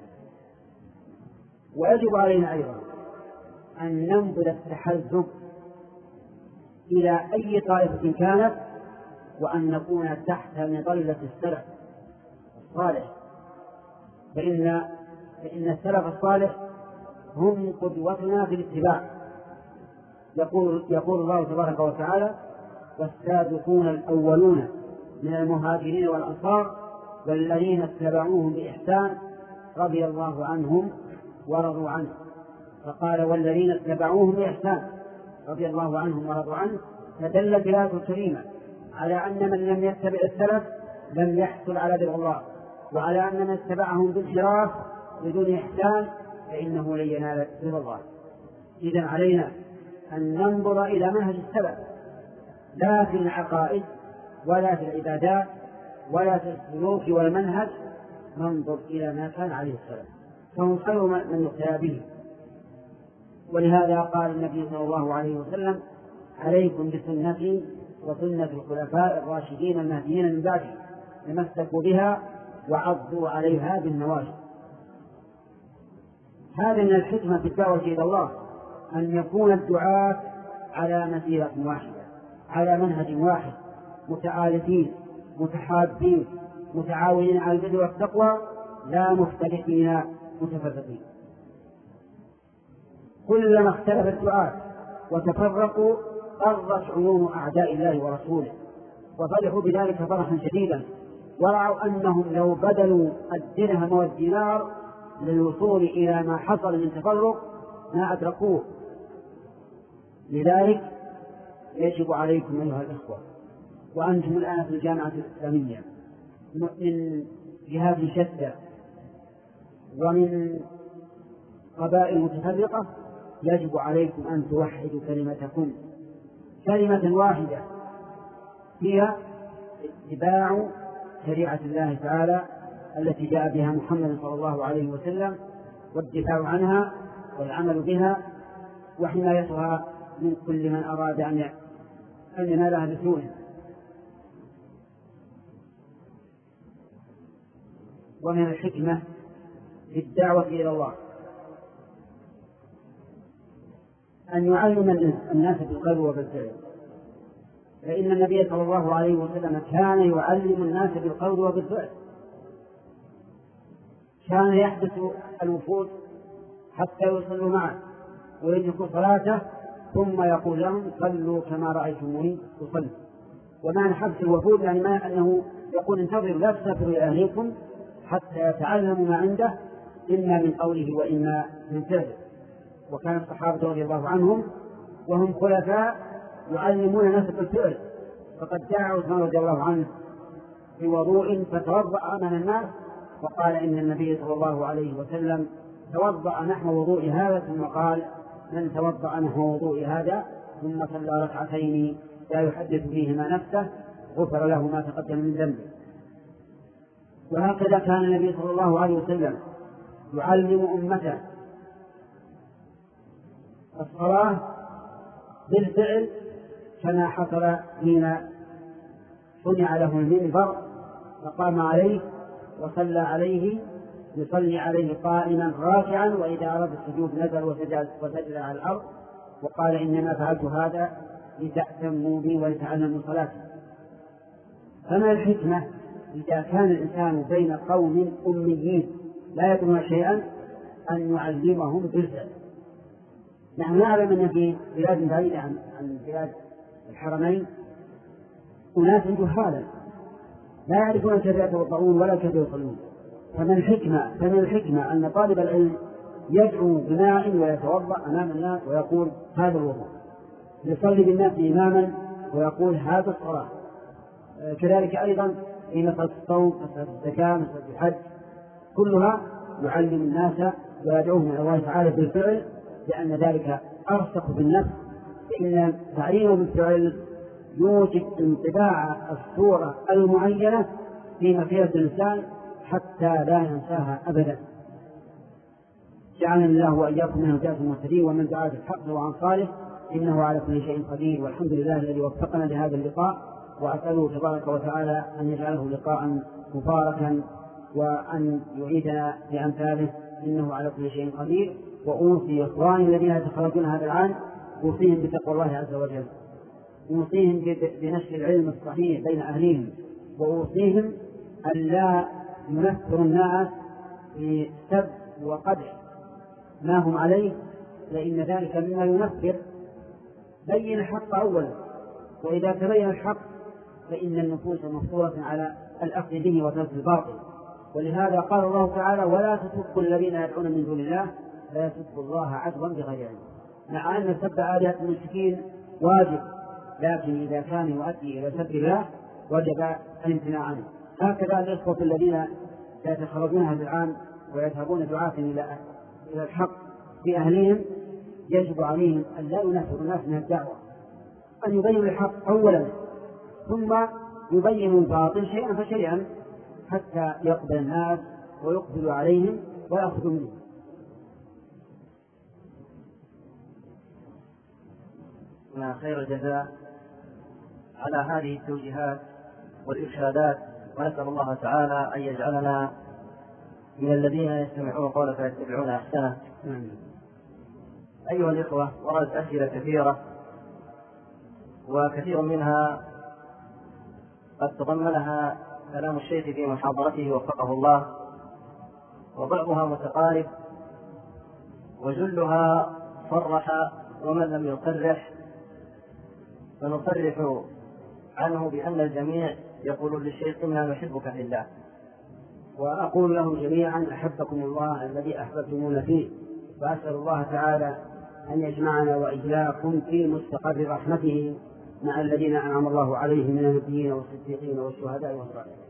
ويجب علينا أيضا أن ننبذ التحزب إلى أي طائفة كانت، وأن نكون تحت مظلة السلف الصالح، فإن فإن السلف الصالح هم قدوتنا في الاتباع. يقول يقول الله تبارك وتعالى والسابقون الأولون من المهاجرين والأنصار والذين اتبعوهم بإحسان رضي الله عنهم ورضوا عنه. فقال والذين اتبعوهم بإحسان رضي الله عنهم ورضوا عنه، فدل الآية الكريمة على أن من لم يتبع السلف لم يحصل على رضا الله، وعلى أن من اتبعهم بانحراف بدون إحسان فإنه لن ينال رضا الله. إذن علينا أن ننظر إلى منهج السلف، لا في العقائد ولا في العبادات ولا في السلوك والمنهج، ننظر إلى ما كان عليه السلف، فهم خير من يقتدى به. ولهذا قال النبي صلى الله عليه وسلم عليكم بسنتي وسنة الخلفاء الراشدين المهديين من بعدي، تمسكوا بها وعضوا عليها بالنواجذ. هذا من الحكمة في الدعوة إلى الله أن يكون الدعاة على مسيرة واحدة، على منهج واحد، متآلفين متحابين متعاونين على البر والتقوى، لا مختلفين متفرقين. كلما اختلف الدعاة وتفرقوا قرت عيون أعداء الله ورسوله، وفرحوا بذلك فرحا شديدا، ورأوا أنهم لو بدلوا الدرهم والدينار للوصول إلى ما حصل من تفرق ما أدركوه. لذلك يجب عليكم أيها الأخوة، وأنتم الآن في الجامعة الإسلامية من جهات شتى ومن قبائل متفرقة، يجب عليكم أن توحدوا كلمتكم كلمة واحدة هي اتباع شريعة الله تعالى التي جاء بها محمد صلى الله عليه وسلم، والدفاع عنها والعمل بها وحمايتها من كل من أراد أن ينالها بسوء. ومن الحكمة في الدعوة إلى الله أن يعلم الناس بالقول وبالفعل، فإن النبي صلى الله عليه وسلم كان يعلم الناس بالقول وبالفعل. كان يحدث الوفود حتى يصلوا معه ويدركوا صلاته ثم يقول لهم صلوا كما رأيتموني أصلي. ومعنى حبس الوفود يعني ما أنه يقول انتظروا لا تسافروا إلى أهليكم حتى يتعلموا ما عنده إما من قوله وإما من فعله. وكان الصحابة رضي الله عنهم وهم خلفاء يعلمون الناس بالفعل، فقد جاء عثمان رضي الله عنه بوضوء فتوضأ أمام الناس وقال إن النبي صلى الله عليه وسلم توضأ نحو وضوء هذا، ثم قال من توضأ نحو وضوء هذا ثم صلى ركعتين لا يحدث فيهما نفسه غفر له ما تقدم من ذنبه. وهكذا كان النبي صلى الله عليه وسلم يعلم أمته الصلاة بالفعل، كما حصل حين صنع له المنبر فقام عليه وصلى عليه يصلي عليه قائما راكعا، وإذا أراد السجود نزل وسجد, وسجد على الأرض، وقال إنما فعلت هذا لتأتموا بي ولتعلموا صلاتي. فما الحكمة إذا كان الإنسان بين قوم أميين لا يدرون شيئا أن يعلمهم بالفعل؟ نحن نعلم أن في بلاد بعيدة عن عن بلاد الحرمين أناس جهالا لا يعرفون كيف يتوضؤون ولا كيف يصلون. فمن الحكمة فمن الحكمة أن طالب العلم يدعو بماء ويتوضأ أمام الناس ويقول هذا الوضوء، يصلي بالناس إماما ويقول هذا الصلاة. كذلك أيضا في مسألة الصوم، مسألة الزكاة، مسألة الحج، كلها يعلم الناس ويدعوهم إلى الله تعالى بالفعل، لأن ذلك أرسخ بالنفس، لأن تعليمه بالفعل يوجد انطباع الصورة المعينة في مخيلة الإنسان حتى لا ينساها أبدا. جعلنا الله وإياكم من هداة المهتدين ومن دعا بالحق وعن صالح، إنه على كل شيء قدير. والحمد لله الذي وفقنا لهذا اللقاء، وأسأله تبارك وتعالى أن يجعله لقاء مباركا وأن يعيدنا بأمثاله، إنه على كل شيء قدير. وأوصي إخواني الذين يتخرجون هذا العام أوصيهم بتقوى الله عز وجل، أوصيهم بنشر العلم الصحيح بين أهلهم، وأوصيهم أن لا ينفر الناس في سب وقدح ما هم عليه، لأن ذلك مما ينفر. بين الحق أولا، وإذا تبين الحق فإن النفوس مفطورة على الأخذ به وترك الباطل. ولهذا قال الله تعالى ولا تسبوا الذين يدعون من دون الله لا يسبوا الله عدوا بغير علم. مع أن سب آلهة المشركين واجب، لكن إذا كان يؤدي إلى سب الله وجب الامتناع عنه. هكذا الإخوة الذين يتخرجون هذا العام ويذهبون دعاة إلى الحق في أهلهم يجب عليهم أن لا ينفروا الناس من الدعوة، أن يبينوا الحق أولا ثم يبينوا الباطل شيئا فشيئا حتى يقبل الناس ويقبلوا عليهم ويأخذوا منهم. خير الجزاء على هذه التوجيهات والإرشادات، ونسأل الله تعالى أن يجعلنا من الذين يستمعون القول فيتبعون أحسنه. أيها الإخوة، وردت أسئلة كثيرة وكثير منها قد تضمنها كلام الشيخ في محاضرته وفقه الله، وبعضها متقارب وجلها صرح، ومن لم يصرح فنصرح عنه بأن الجميع يقول للشيخ إنا نحبك في الله. وأقول لهم جميعا أحبكم الله الذي أحببتمونا فيه، وأسأل الله تعالى أن يجمعنا وإياكم في مستقر رحمته مع الذين أنعم الله عليهم من النبيين والصديقين والشهداء والصالحين.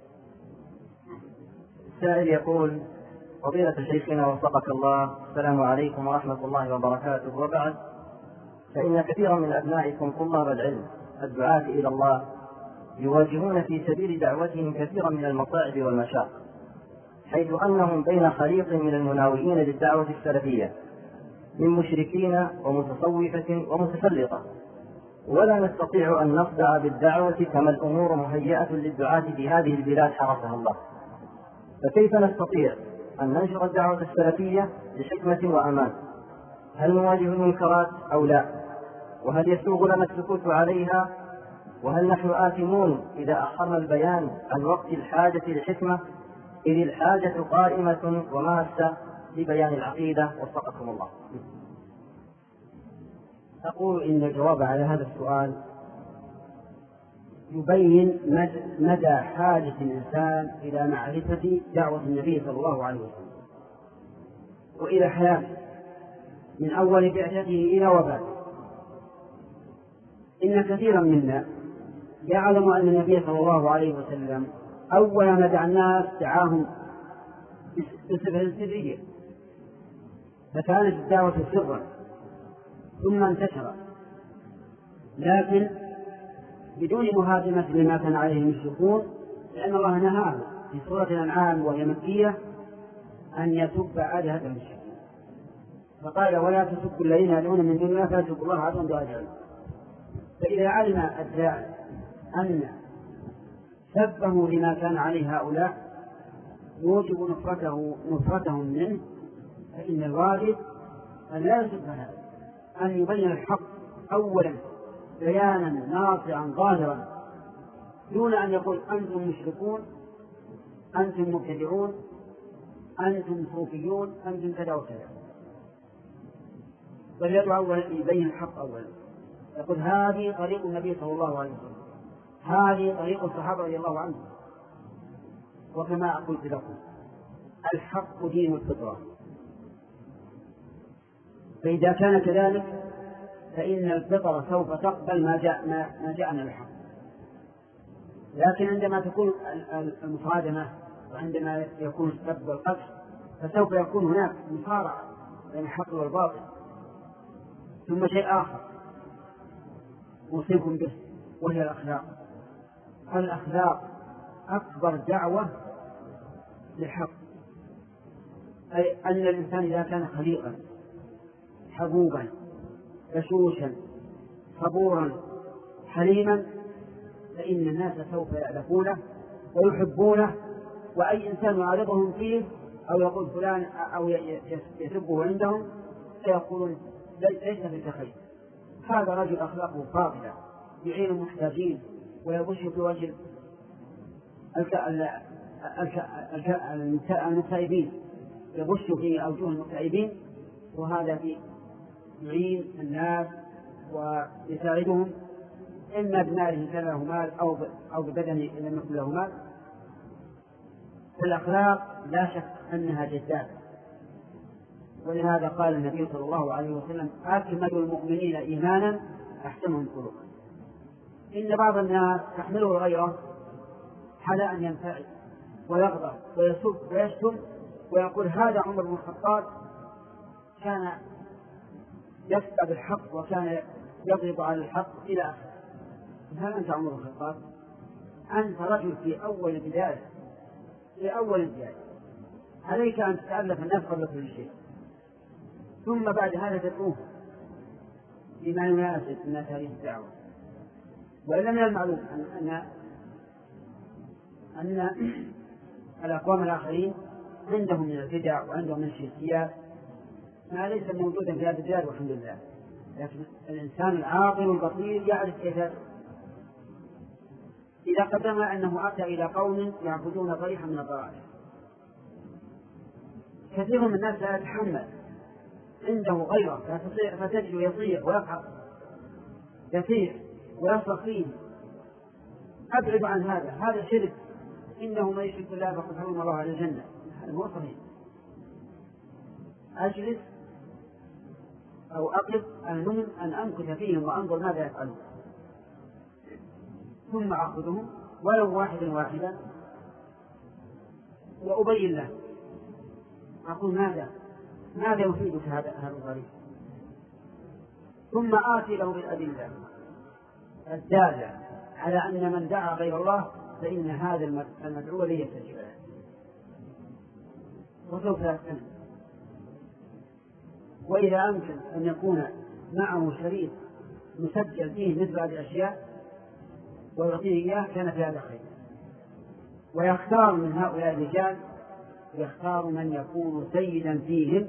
السائل يقول: فضيلة شيخنا وفقك الله، السلام عليكم ورحمة الله وبركاته، وبعد، فإن كثيرا من أبنائكم طلاب العلم الدعاة إلى الله يواجهون في سبيل دعوتهم كثيرا من المصاعب والمشاق، حيث أنهم بين خليط من المناوئين للدعوة السلفية من مشركين ومتصوفة ومتسلطة، ولا نستطيع أن نصدع بالدعوة كما الأمور مهيئة للدعاة في هذه البلاد حرسها الله. فكيف نستطيع أن ننشر الدعوة السلفية بحكمة وأمان؟ هل نواجه المنكرات أو لا؟ وهل يسوغ لنا السكوت عليها؟ وهل نحن آثمون إذا أخرنا البيان عن وقت الحاجة لحكمة؟ إذ الحاجة قائمة وماسة لبيان العقيدة، وفقكم الله. أقول إن الجواب على هذا السؤال يبين مدى حاجة الإنسان إلى معرفة دعوة النبي صلى الله عليه وسلم وإلى حياته من أول بعثته إلى وفاته. إن كثيرا منا يعلم أن النبي صلى الله عليه وسلم أول ما دعا الناس دعاهم بصفة سرية، فكانت الدعوة سرا ثم انتشرت، لكن بدون مهاجمة لما كان عليه المشركون، لأن الله نهاهم في سورة الأنعام وهي مكية أن يسب آلهة المشركين، فقال ولا تسبوا الذين يدعون من دون الله فيسبوا الله عدوا بغير علم. فإذا علم الداعي أن سبه لما كان عليه هؤلاء يوجب نفرته نفرتهم منه، فإن الواجب أن لا يسب هذا، أن يبين الحق أولا بيانا ناصعا ظاهرا، دون أن يقول أنتم مشركون، أنتم مبتدعون، أنتم صوفيون، أنتم كذا وكذا، بل يدعو أولا يبين الحق أولا، يقول هذه طريق النبي صلى الله عليه وسلم، هذه طريق الصحابة رضي الله عنهم. وكما قلت لكم الحق دين الفطرة، فإذا كان كذلك فإن الفطرة سوف تقبل ما جاء ما جاءنا الحق. لكن عندما تكون المصادمة وعندما يكون السب والقذف فسوف يكون هناك مصارعة بين الحق والباطل. ثم شيء آخر أوصيكم به وهي الأخلاق. الأخلاق أكبر دعوة للحق، أي أن الإنسان إذا كان خليقا حبوبا بشوشا صبورا حليما فإن الناس سوف يألفونه ويحبونه، وأي إنسان يعارضهم فيه أو يقول فلان أو يسبه عندهم سيقولون ليس في خير، هذا رجل أخلاقه فاضلة يعين المحتاجين ويبش في وجه المكتئبين، يبش في أوجه المكتئبين، وهذا في يعين الناس ويساعدهم إما بماله كان له مال أو ببدنه لم يكن له مال. فالأخلاق لا شك أنها جذابة، ولهذا قال النبي صلى الله عليه وسلم أكمل المؤمنين إيمانا أحسنهم خلقا. إن بعض الناس تحمله الغيرة على أن ينفعل ويغضب ويسب ويشتم ويقول هذا عمر بن الخطاب كان يفتى بالحق وكان يضرب على الحق إلى آخره. هل أنت عمر بن الخطاب؟ أنت رجل في أول البداية، في أول البداية عليك أن تتألف الناس قبل كل شيء، ثم بعد هذا تدعوه بما يناسب الناس هذه الدعوة. وإلا من المعلوم أن أن, أن الأقوام الآخرين عندهم من البدع وعندهم من الشركيات ما ليس موجودا في هذه البلاد والحمد لله، لكن الإنسان العاقل البصير يعرف كيف يدعو. إذا قدم أنه أتى إلى قوم يعبدون ضريحا من الضرائح، كثير من الناس لا يتحمل، عنده غيره فتجد يصيح ويفحص يصيح ويصرخ فيه، أبعد عن هذا، هذا شرك، إنه من يشرك بالله فقد حرم الله على الجنة. هذا مو صحيح. أجلس أو أقف المهم أن أمكث فيهم وأنظر ماذا يفعلون، ثم أخذهم ولو واحدا واحدا وأبين له، أقول ماذا ماذا يفيدك هذا هذا الطريق، ثم آتي له بالأدلة الدالة على أن من دعا غير الله فإن هذا المدعو لن يستجيب له، وسوف يستمع. وإذا أمكن أن يكون معه شريط مسجل فيه مثل هذه الأشياء ويعطيه إياه كان في هذا خير. ويختار من هؤلاء الرجال يختار من يكون سيدا فيهم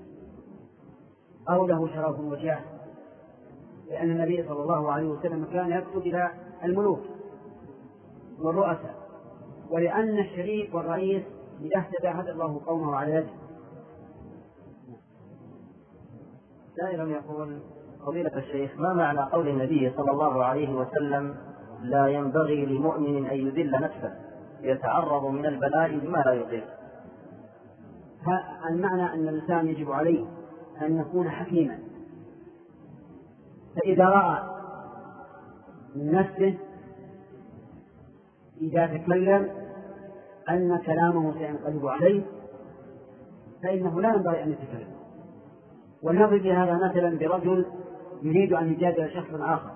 أو له شرف وجاه، لأن النبي صلى الله عليه وسلم كان يكتب إلى الملوك والرؤساء، ولأن الشريف والرئيس إذا اهتدى هدى الله قومه على يده. سائل يقول: فضيلة الشيخ، ما معنى قول النبي صلى الله عليه وسلم: لا ينبغي لمؤمن أن يذل نفسه يتعرض من البلاء بما لا يطيق؟ المعنى أن الإنسان يجب عليه أن يكون حكيما، فإذا رأى من نفسه إذا تكلم أن كلامه سينقلب عليه فإنه لا ينبغي أن يتكلم. ولنضرب هذا مثلا برجل يريد أن يجادل شخص آخر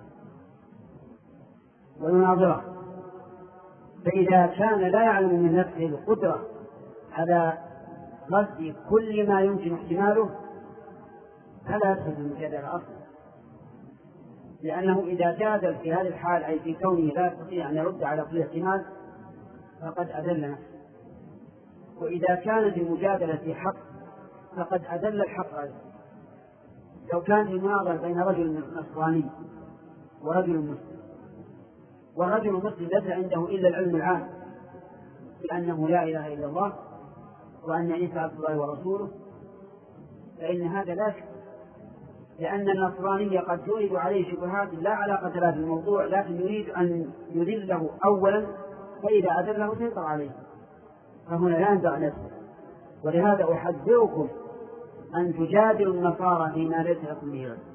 ويناظره، فإذا كان لا يعلم من نفسه القدرة على رد كل ما يمكن احتماله فلا يدخل في المجادلة أصلا، لأنه إذا جادل في هذه الحال أي في كونه لا يستطيع أن يرد على كل احتمال فقد أذل نفسه. وإذا كانت المجادلة في حق فقد أذل الحق أيضا. لو كان المناظرة بين رجل نصراني ورجل مسلم، والرجل المسلم ليس عنده إلا العلم العام بأنه لا إله إلا الله وأن عيسى عبد الله ورسوله، فإن هذا لا شك، لأن النصراني قد يريد عليه شبهات لا علاقة لها بالموضوع، لكن يريد أن يذله أولا، فإذا أذله سيطر عليه، فهنا لا ينبغي نفسه. ولهذا أحذركم أن تجادلوا النصارى فيما ليس لكم به علم،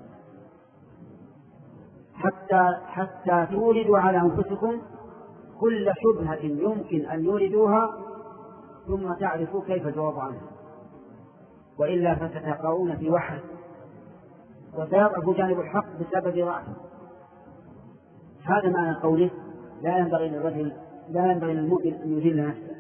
حتى حتى توردوا على أنفسكم كل شبهة يمكن أن يوردوها ثم تعرفوا كيف الجواب عنها، وإلا فستقعون في وحل وسيضعف جانب الحق بسبب ضعفه. هذا معنى قوله: لا ينبغي للرجل لا ينبغي للمؤمن أن يذل نفسه.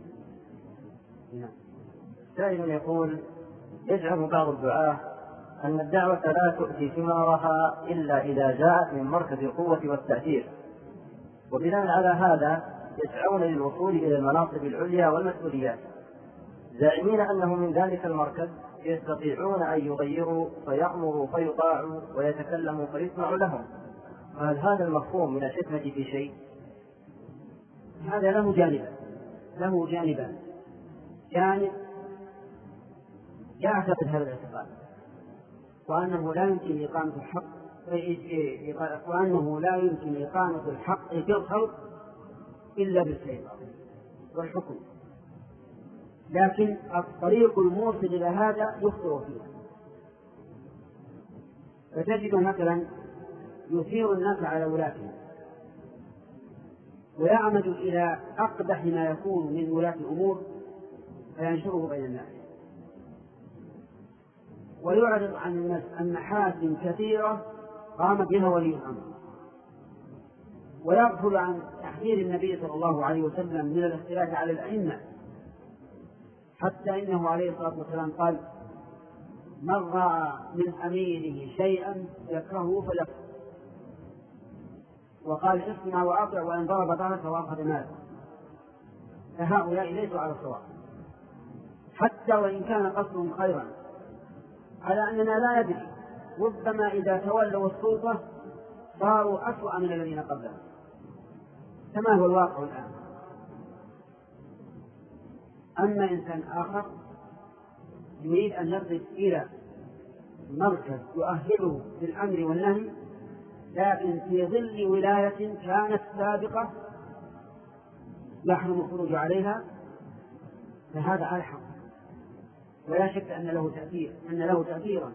سائل يقول: يزعم بعض الدعاة أن الدعوة لا تؤتي ثمارها إلا إذا جاءت من مركز القوة والتأثير، وبناء على هذا يسعون للوصول إلى المناصب العليا والمسؤوليات، زاعمين أنه من ذلك المركز يستطيعون أن يغيروا فيأمروا فيطاعوا ويتكلموا فيسمع لهم. فهل هذا المفهوم من الحكمة في شيء؟ هذا له جانبا له جانبان جانب يعتقد هذا الاعتقاد، وأنه لا يمكن إقامة الحق وأنه لا يمكن إقامة الحق في الخلق إلا بالسيطرة والحكم، لكن الطريق الموصل إلى هذا يخطئ فيه. فتجد مثلا يثير الناس على ولاته ويعمد إلى أقبح ما يكون من ولاة الأمور فينشره بين الناس، ويعرض عن عن محاسن كثيرة قام بها ولي الأمر، ويغفل عن تحذير النبي صلى الله عليه وسلم من الاختلاف على الأئمة، حتى إنه عليه الصلاة والسلام قال: من رأى من أميره شيئا يكرهه فليكفر، وقال: اسمع وأطع وإن ضرب ظهرك وأخذ مالك. فهؤلاء ليسوا على الصواب، حتى وإن كان قصدهم خيرا، على أننا لا ندري، ربما إذا تولوا السلطة صاروا أسوأ من الذين قبلهم، كما هو الواقع الآن. أما إنسان آخر يريد أن يصل إلى مركز يؤهله بالأمر والنهي، لكن في ظل ولاية كانت سابقة يحرم الخروج عليها، فهذا على الحق، ولا شك أن له تأثير أن له تأثيرا.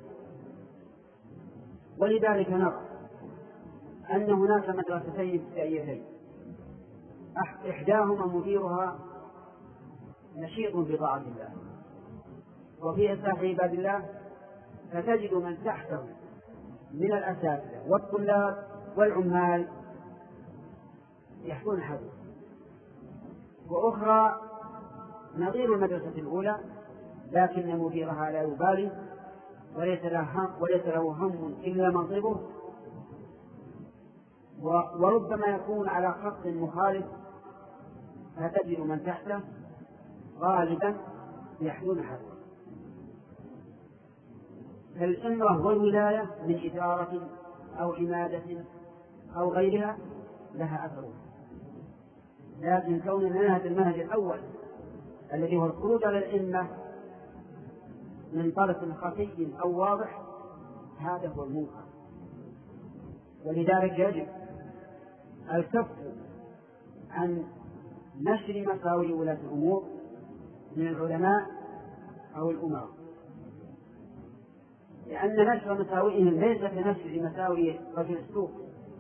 ولذلك نرى أن هناك مدرستين ابتدائيتين، إحداهما مديرها نشيط بطاعة الله وفي إصلاح عباد الله، فتجد من تحته من الأساتذة والطلاب والعمال يحكون حوله، وأخرى نظير المدرسة الأولى لكن مديرها لا يبالي وليس له هم, وليس له هم إلا منصبه، وربما يكون على خط مخالف، فتجد من تحته غالبا يحكون حوله. فالإمرة والولاية من إدارة أو عمادة أو غيرها لها أثر، لكن كوننا نهج المنهج الأول الذي هو الخروج على الأئمة من طرف خفي أو واضح، هذا هو المنكر. ولذلك يجب الكف عن نشر مساوئ ولاة الأمور من العلماء أو الأمراء، لأن نشر مساوئهم ليس كنشر مساوئ رجل السوق.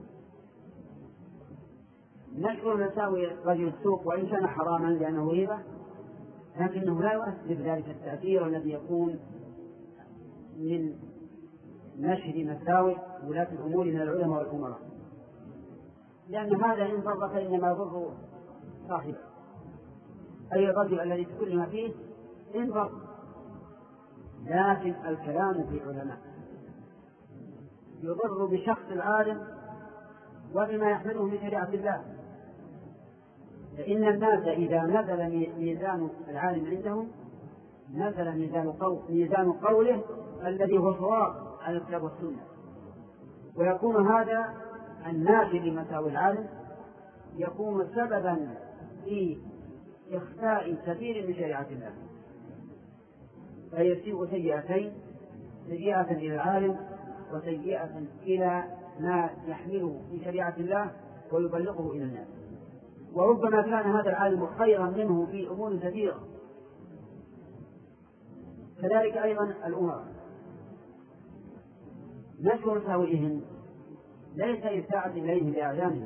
نشر مساوئ رجل السوق وإن كان حراما لأنه غيبة، لكنه لا يؤثر ذلك التأثير الذي يكون من نشر مساوئ ولاة الأمور من العلماء والأمراء، لأن هذا إن ضر فإنما يضر صاحبه، أي الرجل الذي تكلم فيه إن ضر. لكن الكلام في العلماء يضر بشخص العالم وبما يحمله من شريعة الله، فإن الناس إذا نزل ميزان العالم عندهم نزل ميزان, قول ميزان قوله الذي هو صواب على الكتاب والسنة، ويكون هذا الناشر لمساوي العالم يكون سببا في إخفاء كثير من شريعة الله، فيسيء سيئتين، سيئة إلى العالم وسيئة إلى ما يحمله في شريعة الله ويبلغه إلى الناس. وربما كان هذا العالم خيرا منه في أمور كثيرة. كذلك أيضا الأمراء نشر مساوئهم ليس إساءة إليهم بأعيانهم،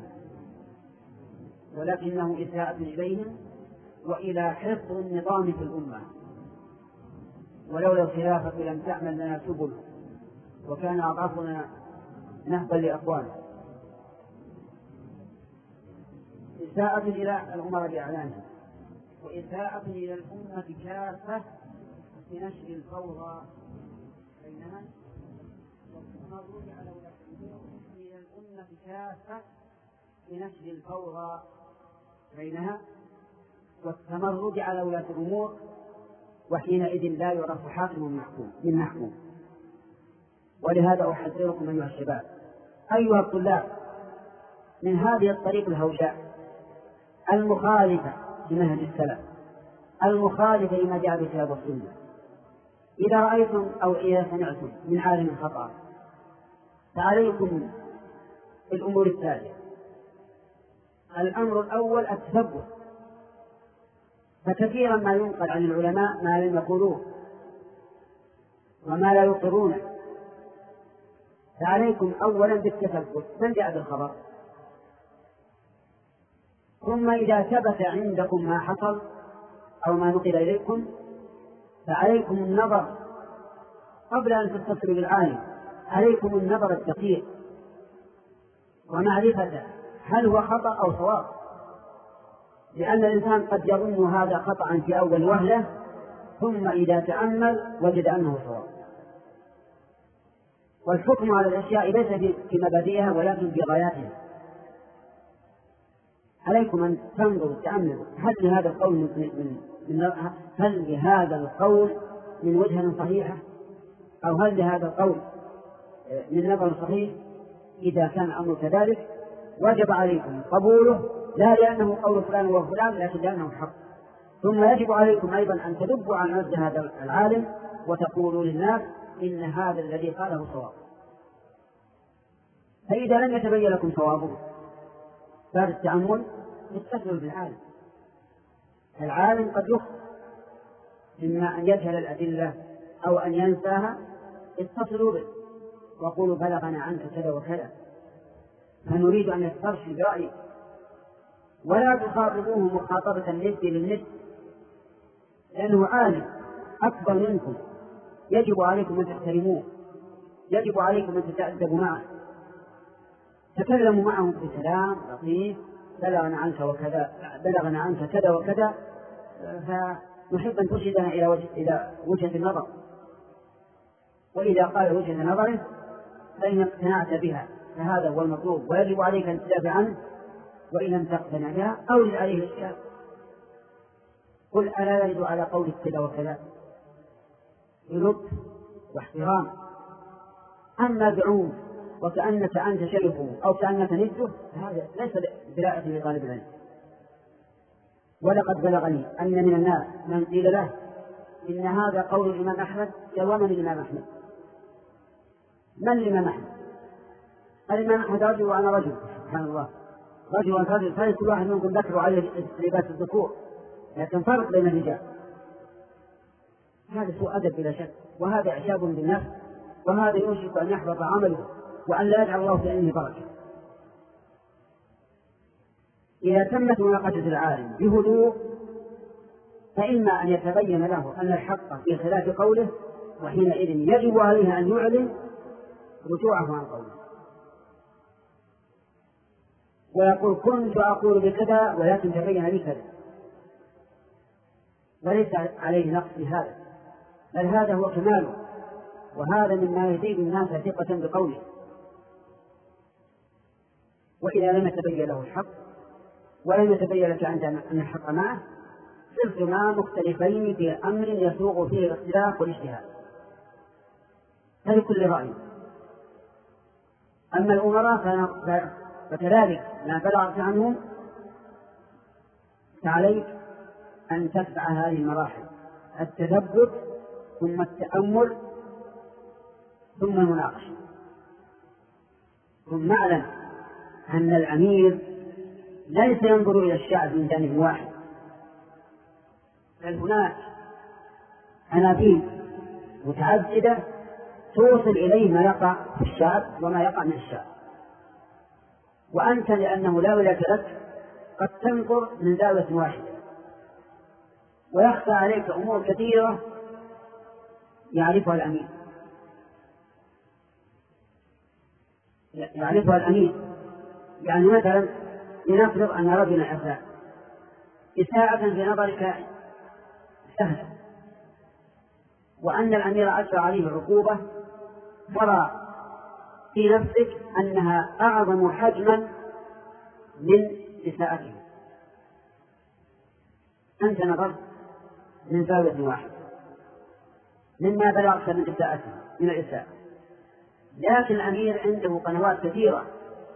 ولكنه إساءة إليهم وإلى حفظ النظام في الأمة. ولولا الخلافة لم تعمل لنا سبل وكان أضعافنا نهبا لأقوالنا. إساءة إلى الأمراء بأعلانهم، وإساءة إلى الأمة كافة بنشر الفوضى بينها، والتمرد على ولاة الأمور إلى الأمة كافة بنشر الفوضى بينها والتمرد على ولاة الأمور، وحينئذ لا يعرف حاكم من محكوم. ولهذا أحذركم أيها الشباب أيها الطلاب من هذه الطريق الهوجاء المخالفة لمنهج السلف، المخالفة لما جاء به الكتاب والسنة. إذا رأيتم أو إذا سمعتم من عالم خطأ فعليكم بالأمور التالية. الأمر الأول التثبت، فكثيرا ما ينقل عن العلماء ما لم يقولوه وما لا يقرونه، فعليكم أولا بالتثبت من جاء بالخبر، ثم إذا ثبت عندكم ما حصل أو ما نقل إليكم فعليكم النظر قبل أن تتصلوا بالعالم، عليكم النظر الدقيق ومعرفة هل هو خطأ أو صواب، لأن الإنسان قد يظن هذا خطأ في أول وهلة ثم إذا تأمل وجد أنه صواب. والحكم على الأشياء ليس في مبادئها ولكن في غاياتها. عليكم أن تنظروا تأملوا هل لهذا القول من, من, من هل لهذا القول من وجهة صحيحة أو هل لهذا القول من نظر صحيح. إذا كان الأمر كذلك وجب عليكم قبوله، لا لأنه قول فلان وفلان لكن لأنه حق. ثم يجب عليكم أيضا أن تدبوا عن مجد هذا العالم وتقولوا للناس إن هذا الذي قاله صواب. فإذا لم يتبين لكم صوابه بعد التأمل اتصلوا بالعالم. العالم قد يخطئ، إما أن يجهل الأدلة أو أن ينساها، اتصلوا به وقولوا بلغنا عنك كذا وكذا فنريد أن يسترشد برأيك، ولا تخاطبوه مخاطبة الند للند، لأنه عالم أكبر منكم، يجب عليكم أن تحترموه، يجب عليكم أن تتأدبوا معه. تكلموا معه بكلام لطيف، بلغنا عنك وكذا، بلغنا عنك كذا وكذا، فنحب أن ترشدنا إلى وجه إلى وجهة النظر، وإذا قال وجهة نظره فإن اقتنعت بها فهذا هو المطلوب، ويجب عليك أن تدافع عنه، وإن لم تقتنع بها أولد عليه الإشكال. قل ألا يرد على قولك كذا وكذا بلطف واحترام. أما بعوم وكأنك أنت شيخه أو كأنك نده هذا ليس دلاءة لطالب العلم. ولقد بلغني أن من الناس من قيل له إن هذا قول الإمام أحمد. قال ومن الإمام أحمد؟ من الإمام أحمد؟ الإمام أحمد رجل وأنا رجل، سبحان الله، رجل وأنا رجل، فليس كل واحد منكم ذكر عليه لباس الذكور، لكن فرق بين الرجال. هذا سوء أدب بلا شك، وهذا إعجاب بالنفس، وهذا يوشك أن يحبط عمله وأن لا يجعل الله في علمه بركة. إذا تمت مناقشة العالم بهدوء فإما أن يتبين له أن الحق في خلاف قوله، وحينئذ يجب عليه أن يعلن رجوعه عن قوله ويقول كنت أقول بكذا ولكن تبين لي كذا، وليس عليه نقص بهذا، بل هذا هو كماله، وهذا مما يزيد الناس ثقة بقوله. وإذا لم يتبين له الحق ولم يتبين لك أن الحق معه صرتما مختلفين في أمر يسوغ فيه الاختلاف والاجتهاد، فلكل رأي. أما الأمراء فكذلك ما بلغت عنهم فعليك أن تتبع هذه المراحل: التثبت ثم التأمل ثم المناقشة. ثم اعلم أن الأمير ليس ينظر إلى الشعب من جانب واحد، بل هناك عناوين متعددة توصل إليه ما يقع في الشعب وما يقع من الشعب، وأنت لأنه لا ولاية لك قد تنظر من زاوية واحدة، ويخفى عليك أمور كثيرة يعرفها الأمير يعرفها الأمير يعني مثلا لنفرض أن رجلا أساء إساءة في نظرك سهلة، وأن الأمير أجرى عليه العقوبة، ترى في نفسك أنها أعظم حجما من إساءته. أنت نظرت من زاوية واحدة مما بلغت من إساءته من الإساءة، لكن الأمير عنده قنوات كثيرة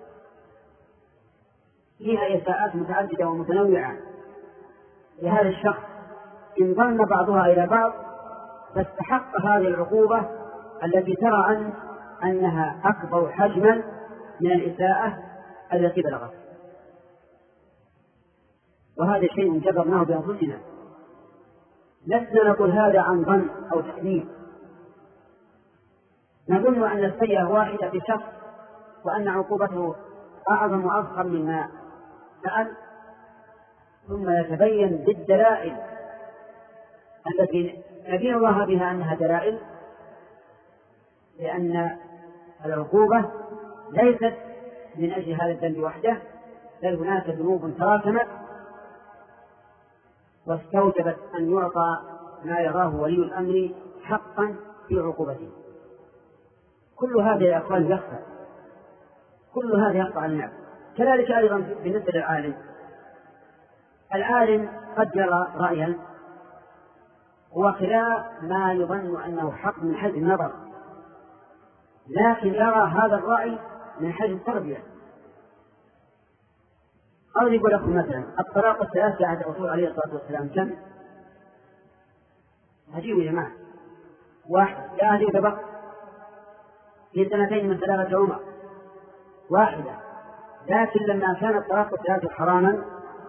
فيها إساءات متعددة ومتنوعة لهذا الشخص، إن ضم بعضها إلى بعض فاستحق هذه العقوبة التي ترى أن أنها أكبر حجما من الإساءة التي بلغت. وهذا شيء جبرناه بأنفسنا، لسنا نقول هذا عن ظن أو تكذيب، نظن أن السيئة واحدة في شخص وأن عقوبته أعظم وأضخم مما فعل، ثم يتبين بالدلائل التي نبين الله بها أنها دلائل، لأن العقوبة ليست من أجل هذا الذنب وحده، بل هناك ذنوب تراكمت واستوجبت أن يعطى ما يراه ولي الأمر حقا في عقوبته. كل هذا يا أخوان يخفى، كل هذا يقع على النعم. كذلك أيضا بالنسبة للعالم، العالم قد يرى رأيا هو خلاف ما يظن أنه حق من حيث النظر، لكن يرى هذا الرأي من حيث التربية. أضرب لكم مثلا الطلاق الثلاث بعد الرسول عليه الصلاة والسلام كم؟ عجيب يا جماعة، واحد لا أهلي ببقى في سنتين من ثلاثة عمر واحدة، لكن لما كان الطلاق الثلاث حراما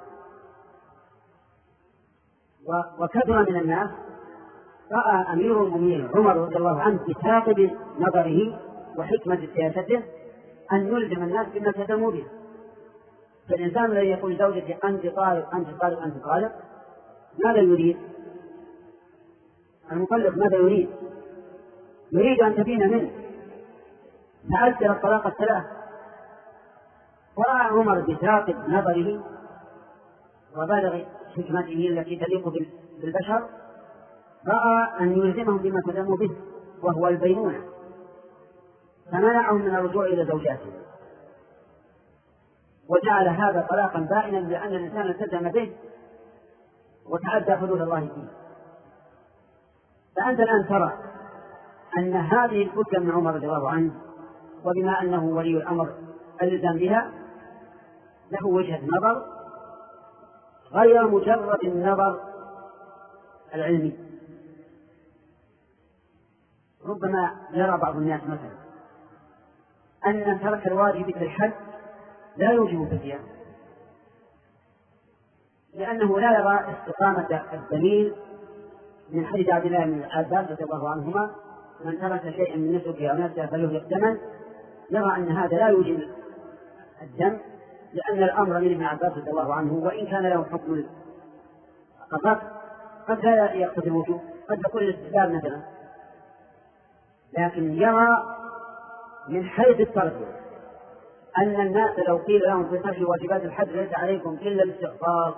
وكثر من الناس رأى أمير المؤمنين عمر رضي الله عنه بثاقب نظره وحكمة سياسته أن يلزم الناس بما التزموا به. فالإنسان الذي يقول زوجتي أنت طالق أنت طالق أنت طالق ماذا يريد؟ المطلق ماذا يريد؟ يريد أن تبين منه، تعجل الطلاق الثلاث. ورأى عمر بثاقب نظره وبلغ حكمته التي تليق بالبشر، رأى أن يلزمهم بما التزموا به وهو البينونة، فمنعهم من الرجوع إلى زوجاتهم، وجعل هذا طلاقا بائنا لأن الإنسان التزم به وتعدى حدود الله فيه. فأنت الآن ترى أن هذه الفتوى من عمر رضي الله عنه، وبما أنه ولي الأمر الزم بها له وجهة نظر غير مجرد النظر العلمي. ربما يرى بعض الناس مثلا أن ترك الواجب في الحج لا يوجب فدية، لأنه لا يرى استقامة الدليل من حديث عبد الله بن عباس رضي الله عنهما: من ترك شيئا من نسكه أو نفسه فليهلك دما. يرى أن هذا لا يوجب الدم، لأن الأمر من ابن عباس رضي الله عنه وإن كان له حكم القصاص قد لا يقتضي الوجوب، قد يكون الاستحباب مثلا، لكن يرى من حيث الترك أن الناس لو قيل لهم في ترك واجبات الحج ليس عليكم إلا الاستغفار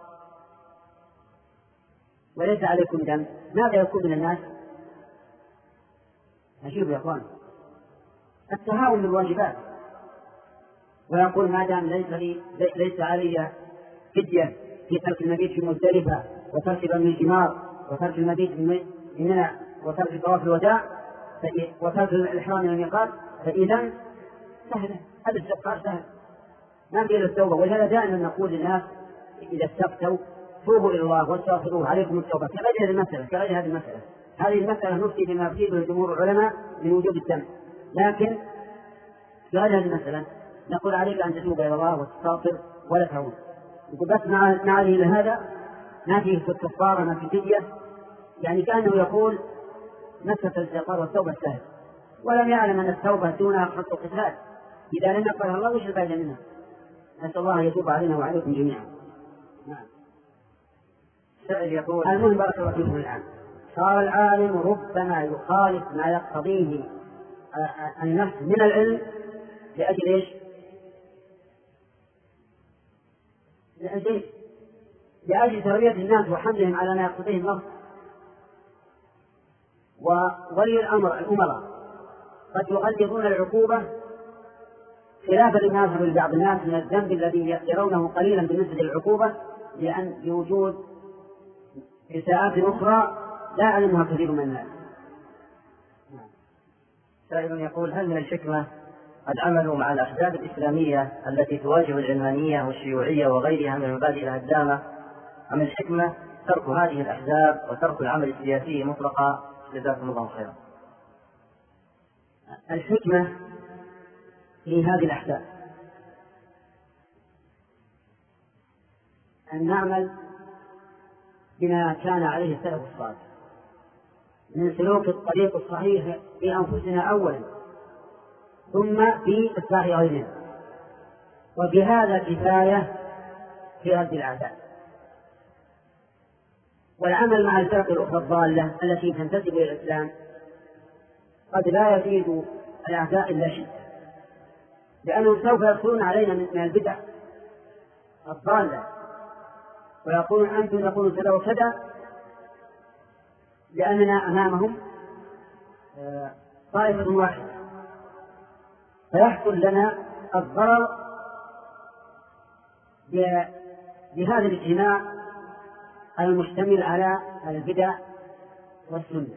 وليس عليكم دم، ماذا يكون من الناس؟ نشوف يا أخوان التهاون بالواجبات، ويقول ما دام ليس لي ليس علي فدية في ترك المبيت في مزدلفة وترك رمي الجمار وترك المبيت في منى وترك طواف الوداع وترك الإحرام من الميقات، فإذا سهل، هذا الاستغفار سهل ما في إلا التوبة. ولهذا دائما نقول للناس إذا استفتوا: توبوا إلى الله واستغفروه عليكم التوبة. كغير هذه المسألة كغير هذه المسألة هذه المسألة نفتي بما فيه جمهور العلماء من وجوب الدم، لكن كغير هذه المسألة نقول عليك أن تتوب إلى الله وتستغفر ولا تعود. يقول بس مع مع هذا ما فيه في الكفارة ما في فدية، يعني كأنه يقول مسألة الاستغفار والتوبة سهل، ولم يعلم أن التوبة دونها خط قتال. إذا لم يقبلها الله وش الفائدة منها؟ نسأل الله يتوب علينا وعليكم جميعا. نعم. سائل يقول: المهم بارك الله فيكم الآن صار العالم ربما يخالف ما يقتضيه النفس من العلم لأجل إيش؟ لأجل لأجل تربية الناس وحملهم على ما يقتضيه النص. وولي الأمر الأمراء قد يغلظون العقوبة خلافا لما يظهر لبعض الناس من الذنب الذي يرونه قليلا بالنسبة للعقوبة، لأن لوجود إساءات أخرى لا يعلمها كثير من الناس. سائل يقول: هل من الحكمة قد عملوا مع الأحزاب الإسلامية التي تواجه العلمانية والشيوعية وغيرها من المبادئ الهدامة، أم الحكمة ترك هذه الأحزاب وترك العمل السياسي مطلقا؟ جزاكم الله خيرا. الحكمة في هذه الأحزاب أن نعمل بما كان عليه السلف الصالح من سلوك الطريق الصحيح في أنفسنا أولا، ثم في إصلاح غيرنا، وبهذا كفاية في رد الأعداء. والعمل مع الفرق الأخرى الضالة التي تنتسب إلى الإسلام قد لا يزيد الأعداء إلا شدة، لأنهم سوف يدخلون علينا من البدع الضالة ويقولون أنتم تقولون كذا وكذا، لأننا أمامهم طائفة واحدة، فيحصل لنا الضرر بهذا الاجتماع المشتمل على البدع والسنة.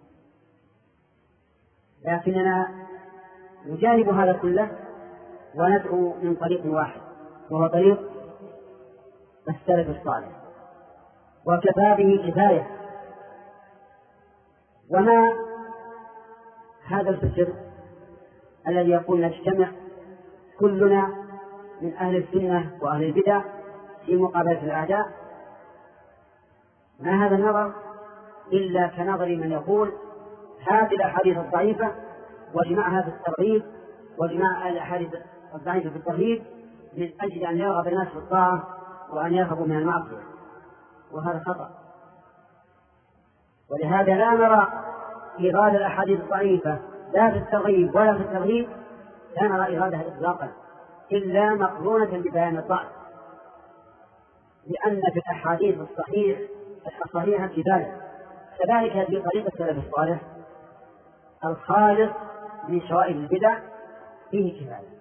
لكننا نجانب هذا كله وندعو من طريق واحد، وهو طريق السلف الصالح، وكفى به كفاية. وما هذا الفكر الذي يقول نجتمع كلنا من أهل السنة وأهل البدع في مقابلة الأعداء، ما هذا النظر إلا كنظر من يقول هذه الأحاديث الضعيفة واجمعها في الترغيب واجمع الأحاديث الضعيفة في الترهيب من أجل أن يرغب الناس في الطاعة وأن يرغبوا من المعصية، وهذا خطأ. ولهذا لا نرى إيراد الأحاديث الضعيفة لا في الترغيب ولا في الترهيب، لا نرى إيرادها إطلاقا إلا مقرونة ببيان الضعف، لأن في الأحاديث الصحيح الصحيحة كفاية. كذلك في طريقة السلف الصالح الخالص من شوائب البدع فيه كفاية.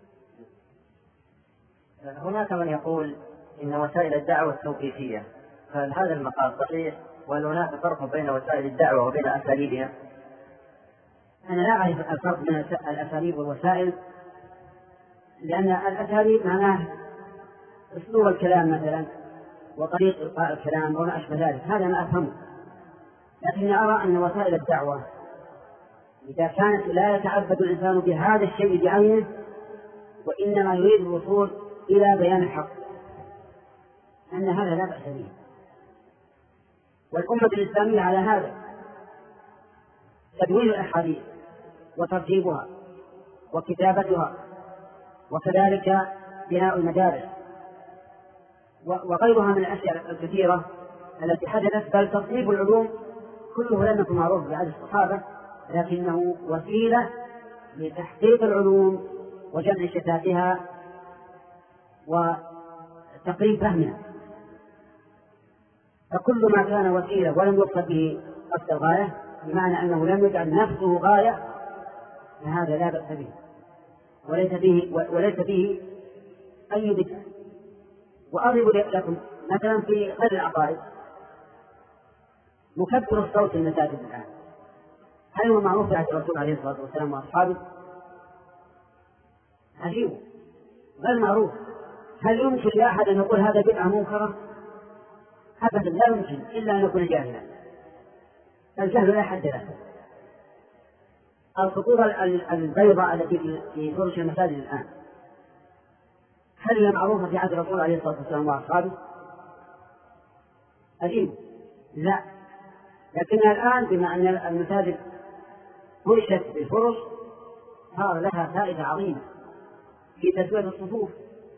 هناك من يقول إن وسائل الدعوة توقيفية، فهل هذا المقال صحيح؟ وهل هناك فرق بين وسائل الدعوة وبين أساليبها؟ أنا لا أعرف الفرق بين الأساليب والوسائل، لأن الأساليب معناه أسلوب الكلام مثلا، وطريق إلقاء الكلام وما أشبه ذلك، هذا ما أفهمه. لكني أرى أن وسائل الدعوة إذا كانت لا يتعبد الإنسان بهذا الشيء بعينه وإنما يريد الوصول إلى بيان الحق، أن هذا لا بأس به. والأمة الإسلامية على هذا تدوين الأحاديث وترتيبها وكتابتها، وكذلك بناء المدارس وغيرها من الأشياء الكثيرة التي حدثت. بل تصنيف العلوم كله لم يكن معروف بعد الصحابة، لكنه وسيلة لتحقيق العلوم وجمع شتاتها وتقريب فهمها. فكل ما كان وسيلة ولم يقصد به قصد الغاية، بمعنى أنه لم يجعل نفسه غاية، فهذا لا بأس به وليس به وليس به أي بدعة. وأضرب لكم مثلا في غير العقائد مكبر الصوت المساجد الآن، هل هو معروف عند الرسول عليه الصلاة والسلام وأصحابه؟ عجيب، غير معروف. هل يمكن لأحد أن يقول هذا بدعة منكرة؟ أبدا لا يمكن، إلا أن يكون جاهلا. الجهل لا حد له. الخطوط البيضاء التي في فرش المساجد الآن هل هي معروفة في عهد الرسول عليه الصلاة والسلام وأصحابه؟ عجيب، لا. لكن الآن بما أن المساجد فرشت بالفرش صار لها فائدة عظيمة في تسوية الصفوف،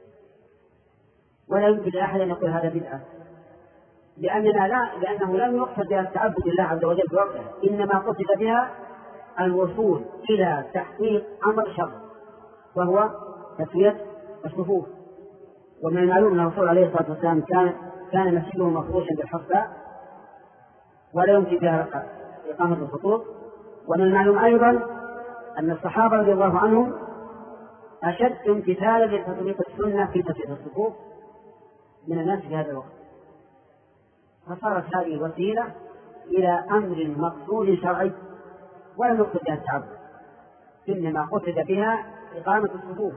ولا يمكن لأحد أن يقول هذا بدعة، لأننا لا لأنه لم يقصد بها التعبد لله عز وجل بوقته، إنما قصد بها الوصول إلى تحقيق أمر شرع وهو تسوية الصفوف. ومن المعلوم أن الرسول عليه الصلاة والسلام كان كان مسجده مفروشا بالحصباء ولا يمكن بها إقامة الخطوط. ومن المعلوم أيضا أن الصحابة رضي الله عنهم أشد امتثالا لتطبيق السنة في تسوية الصفوف من الناس في هذا الوقت، فصارت هذه وسيلة إلى أمر مقصود شرعي ولم يقصد بها التعبد، إنما قصد بها إقامة الصفوف.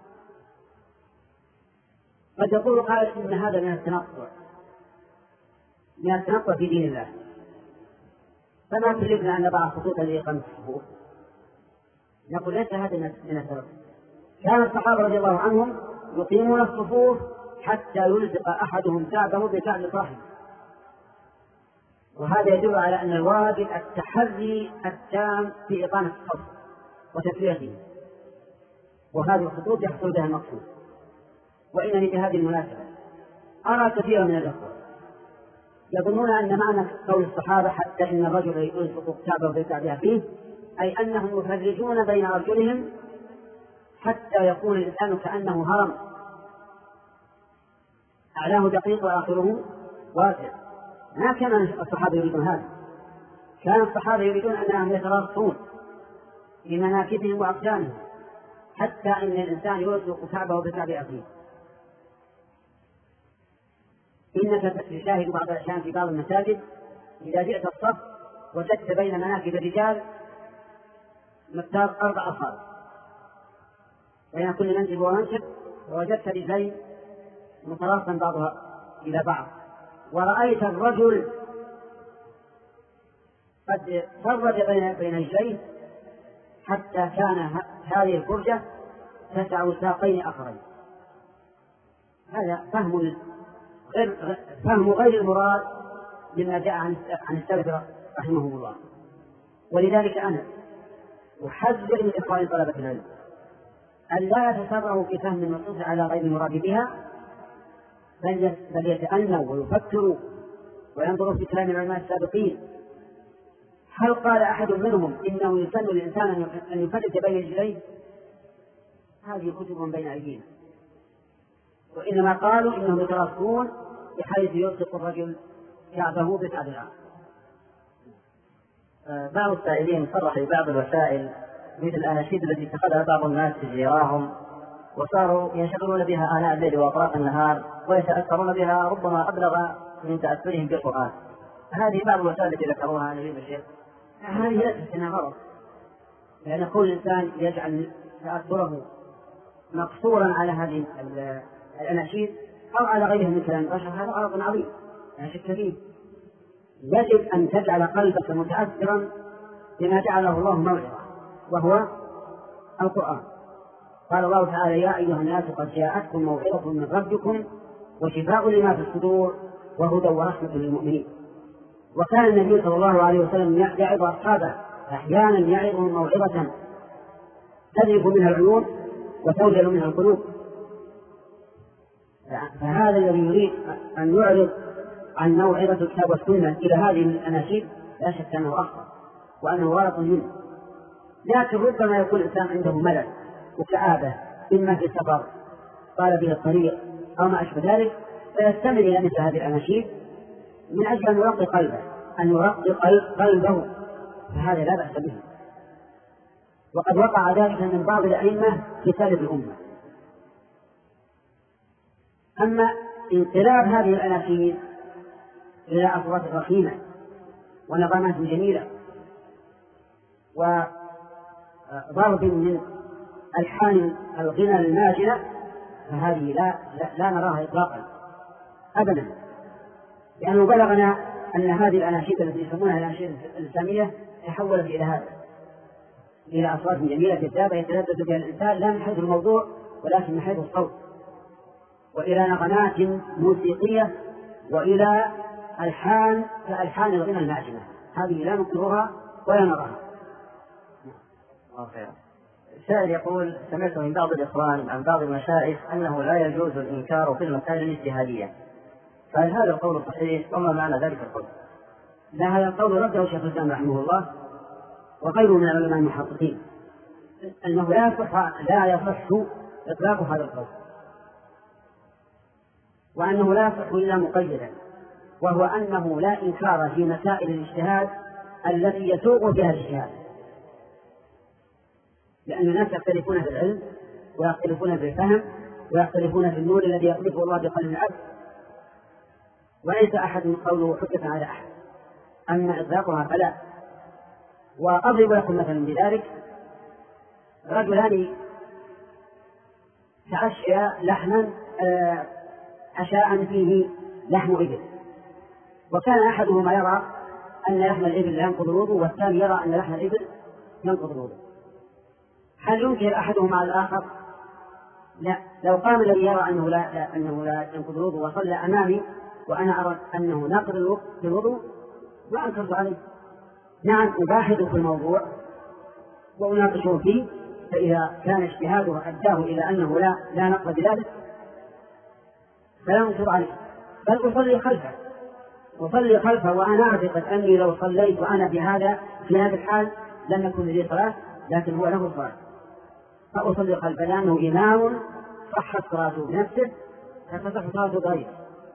قد يقول قائل إن هذا من التنطع من التنطع في دين الله، فما كلفنا أن نضع خطوطا لإقامة الصفوف؟ نقول ليس هذا من التنطع. كان الصحابة رضي الله عنهم يقيمون الصفوف حتى يلزق أحدهم كعبه بكعب صاحبه، وهذا يدل على أن الواجب التحري التام في إقامة الصف وتسويته، وهذه الخطوط يحصل بها المقصود. وإنني بهذه المناسبة أرى كثيرا من الأخوة يظنون أن معنى قول الصحابة حتى إن الرجل يلصق كعبه بكعب فيه أي أنهم يفرجون بين أرجلهم حتى يكون الإنسان كأنه هرم أعلاه دقيق وآخره واسع. ما كان الصحابة يريدون هذا، كان الصحابة يريدون أنهم يتراصون في مناكبهم وأقدامهم حتى إن الإنسان يلصق كعبه بكعب أخيه. إنك تشاهد بعض الأحيان في بعض المساجد إذا جئت الصف وجدت بين مناكب الرجال مقدار أربع أصابع بين كل منكب ومنكب، ووجدت رجلين متراصا بعضها إلى بعض، ورأيت الرجل قد فرج بين بين رجليه حتى كان هذه الفرجة تسع ساقين آخرين. هذا فهم غير فهم غير المراد مما جاء عن السلف رحمهم الله. ولذلك أنا أحذر من إخوان طلبة العلم أن لا يتسرعوا في فهم النصوص على غير المراد بها، بل يتأنوا ويفكروا وينظروا في كلام العلماء السابقين. هل قال أحد منهم إنه يسن للإنسان أن يفرج بين رجليه؟ هذه كتب بين أيدينا، وإنما قالوا إنهم يتراصون بحيث يلصق الرجل كعبه بكعب الآخر. بعض السائلين صرح ببعض الوسائل مثل الأناشيد التي اتخذها بعض الناس في جيراهم وصاروا ينشغلون بها آناء الليل وأطراف النهار ويتأثرون بها ربما أبلغ من تأثرهم بالقرآن. هذه بعض الوسائل التي ذكروها نبيل الشيخ، هذه ليست منها غرض، لأن كل إنسان يجعل تأثره مقصورا على هذه الأناشيد أو على غيره من كلام البشر هذا غلط عظيم لا شك فيه. يجب أن تجعل قلبك متأثرا بما جعله الله موعظة وهو القرآن. قال الله تعالى: يا أيها الناس قد جاءتكم موعظة من ربكم وشفاء لما في الصدور وهدى ورحمة للمؤمنين. وكان النبي صلى الله عليه وسلم يعظ أصحابه أحيانا يعظهم موعظة تذرف منها العيون وتوجل منها القلوب. فهذا الذي يريد أن يعرض عن موعظة الكتاب والسنة إلى هذه الأناشيد لا شك أنه أخطأ وأنه غلط منه. لكن ربما يكون الإنسان عنده ملل وكآبة إما في سفر طال به الطريق أو ما أشبه ذلك فيستمع إلى مثل هذه الأناشيد من أجل أن يرقي قلبه أن يرقي قلبه فهذا لا بأس به. وقد وقع ذلك من بعض الأئمة في سلف الأمة. أما انقلاب هذه الأناشيد إلى أصوات رخيمة ونغمات جميلة وضرب من ألحان الغنى الماجنة فهذه لا, لا, لا نراها إطلاقا أبدا، لأنه بلغنا أن هذه الأناشيد التي يسمونها الأناشيد الإسلامية تحولت إلى هذا، إلى أصوات جميلة جذابة يتلذذ بها الإنسان لا من حيث الموضوع ولكن من حيث الصوت، وإلى نغمات موسيقية وإلى ألحان كألحان الغنى الماجنة. هذه لا نكرهها ولا نراها. الله خير. السائل يقول: سمعت من بعض الإخوان عن بعض المشايخ أنه لا يجوز الإنكار في المسائل الاجتهادية، فهل هذا القول صحيح وما معنى ذلك القول؟ لا، هذا القول رده شيخ الإسلام رحمه الله وغيره من العلماء المحققين أنه لا يصح لا يصح إطلاق هذا القول، وأنه لا يصح إلا مقيدا، وهو أنه لا إنكار في مسائل الاجتهاد التي يسوق بها الاجتهاد، لأن الناس يختلفون في العلم ويختلفون في الفهم ويختلفون في النور الذي يقذفه الله بقلب العبد، وليس أحد قوله حجة على أحد. أما إطلاقها فلا. وأضرب لكم مثلا بذلك: رجلان تعشيا لحما عشاء فيه لحم إبل، وكان أحدهما يرى أن لحم الإبل لا ينقض الوضوء والثاني يرى أن لحم الإبل ينقض الوضوء. هل ينكر أحدهما على الآخر؟ لا. لو قام الذي يرى أنه لا, لا أنه لا ينقض الوضوء وصلى أمامي وأنا أرى أنه ناقض الوضوء ما أنكر عليه. نعم، أباحث في الموضوع وأناقشه فيه، فإذا كان اجتهاده أداه إلى أنه لا لا نقض بذلك فلا أنكر عليه، بل أصلي خلفه أصلي خلفه وأنا أعتقد أني لو صليت وأنا بهذا في هذا الحال لم يكن لي صلاة، لكن هو له صلاة فأصلي خلفه لأنه إمام صحت صلاته بنفسه فتصح صلاته غيره.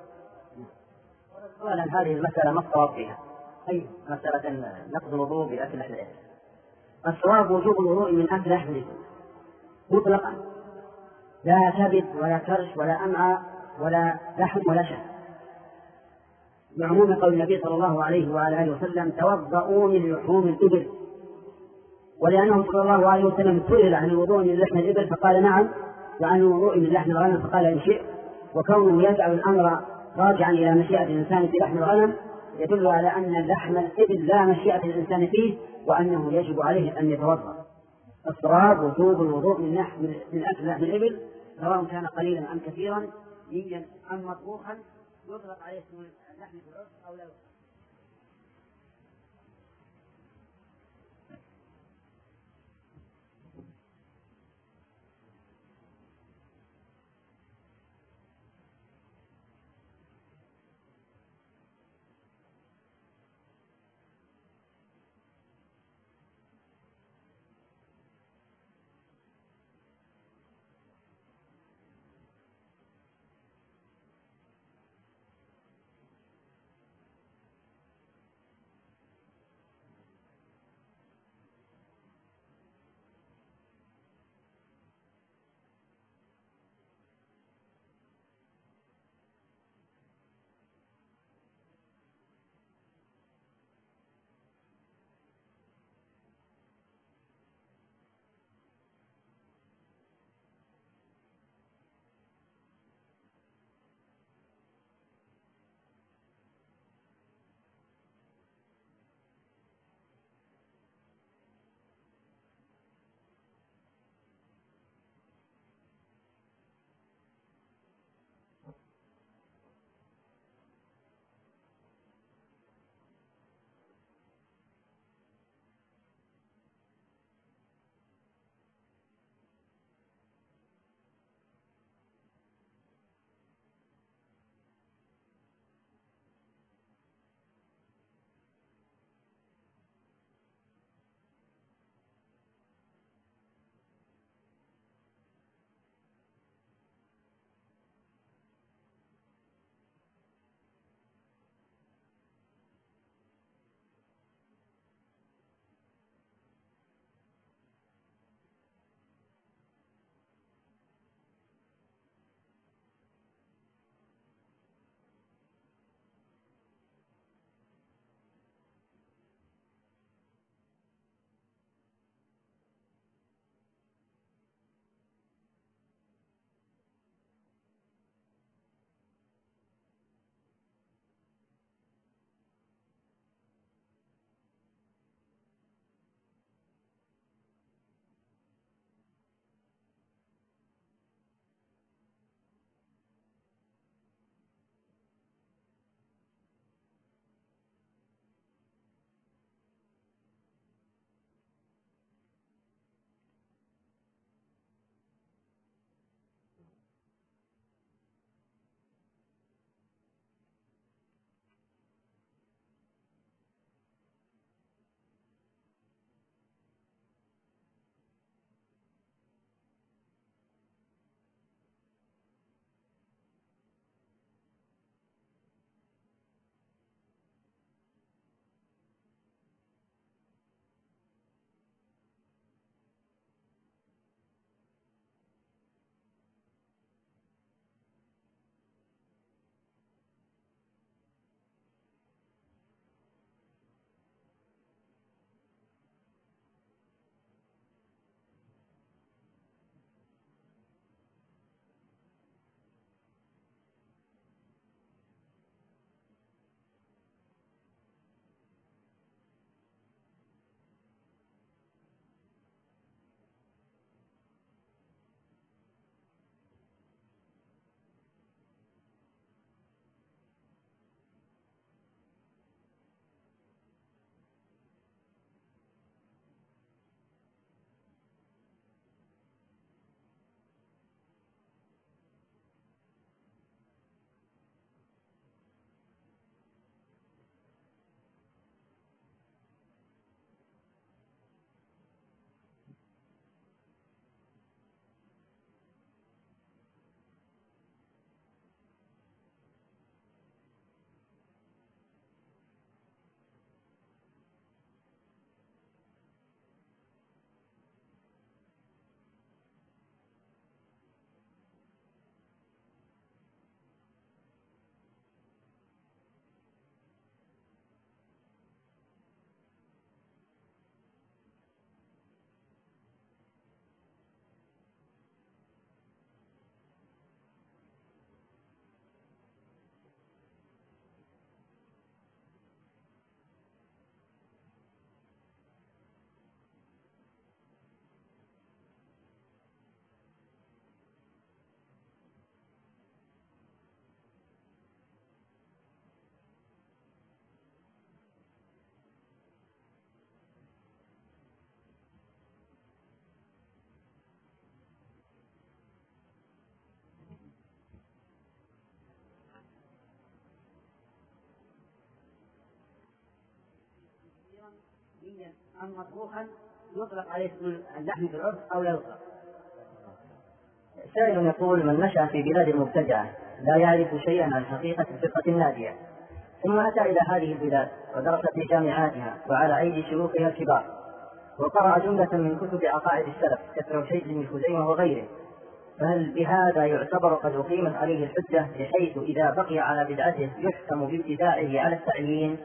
ولا هذه المسألة ما الصواب فيها؟ أي مسألة نقض الوضوء بأكل لحم الإبل؟ الصواب وجوب الوضوء من أكل لحم الإبل مطلقا، لا كبد ولا كرش ولا أمعاء ولا لحم ولا شهد، بعموم قول النبي صلى الله عليه وعلى آله وسلم: توضؤوا من لحوم الإبل. ولأنه صلى الله عليه وسلم سئل عن الوضوء من لحم الإبل فقال نعم، وعن الوضوء من لحم الغنم فقال إن شئت. وكونه يجعل الأمر راجعا إلى مشيئة الإنسان في لحم الغنم يدل على أن لحم الإبل لا مشيئة الإنسان فيه وأنه يجب عليه أن يتوضأ. الصواب وجوب الوضوء من لحم من أكل لحم الإبل سواء كان قليلا أم كثيرا، نيا أم مطبوخا، يطلق عليه اسم اللحم في العرف أو لا يطلق. مشويا أم مطبوخا يطلق عليه اسم اللحم في العرف أو لا يطلق؟ سائل يقول: من نشأ في بلاد مبتدعة لا يعرف شيئا عن حقيقة الفرقة الناجية، ثم أتى إلى هذه البلاد ودرس في جامعاتها وعلى أيدي شيوخها الكبار، وقرأ جملة من كتب عقائد السلف كالتوحيد بن خزيمة وغيره، فهل بهذا يعتبر قد أقيمت عليه الحجة، بحيث إذا بقي على بدعته يحكم بابتداعه على التعيين؟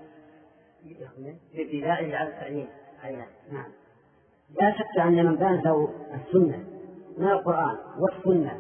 بابتداعه على التعيين. نعم. لا شك أن من بان له السنة من القرآن والسنة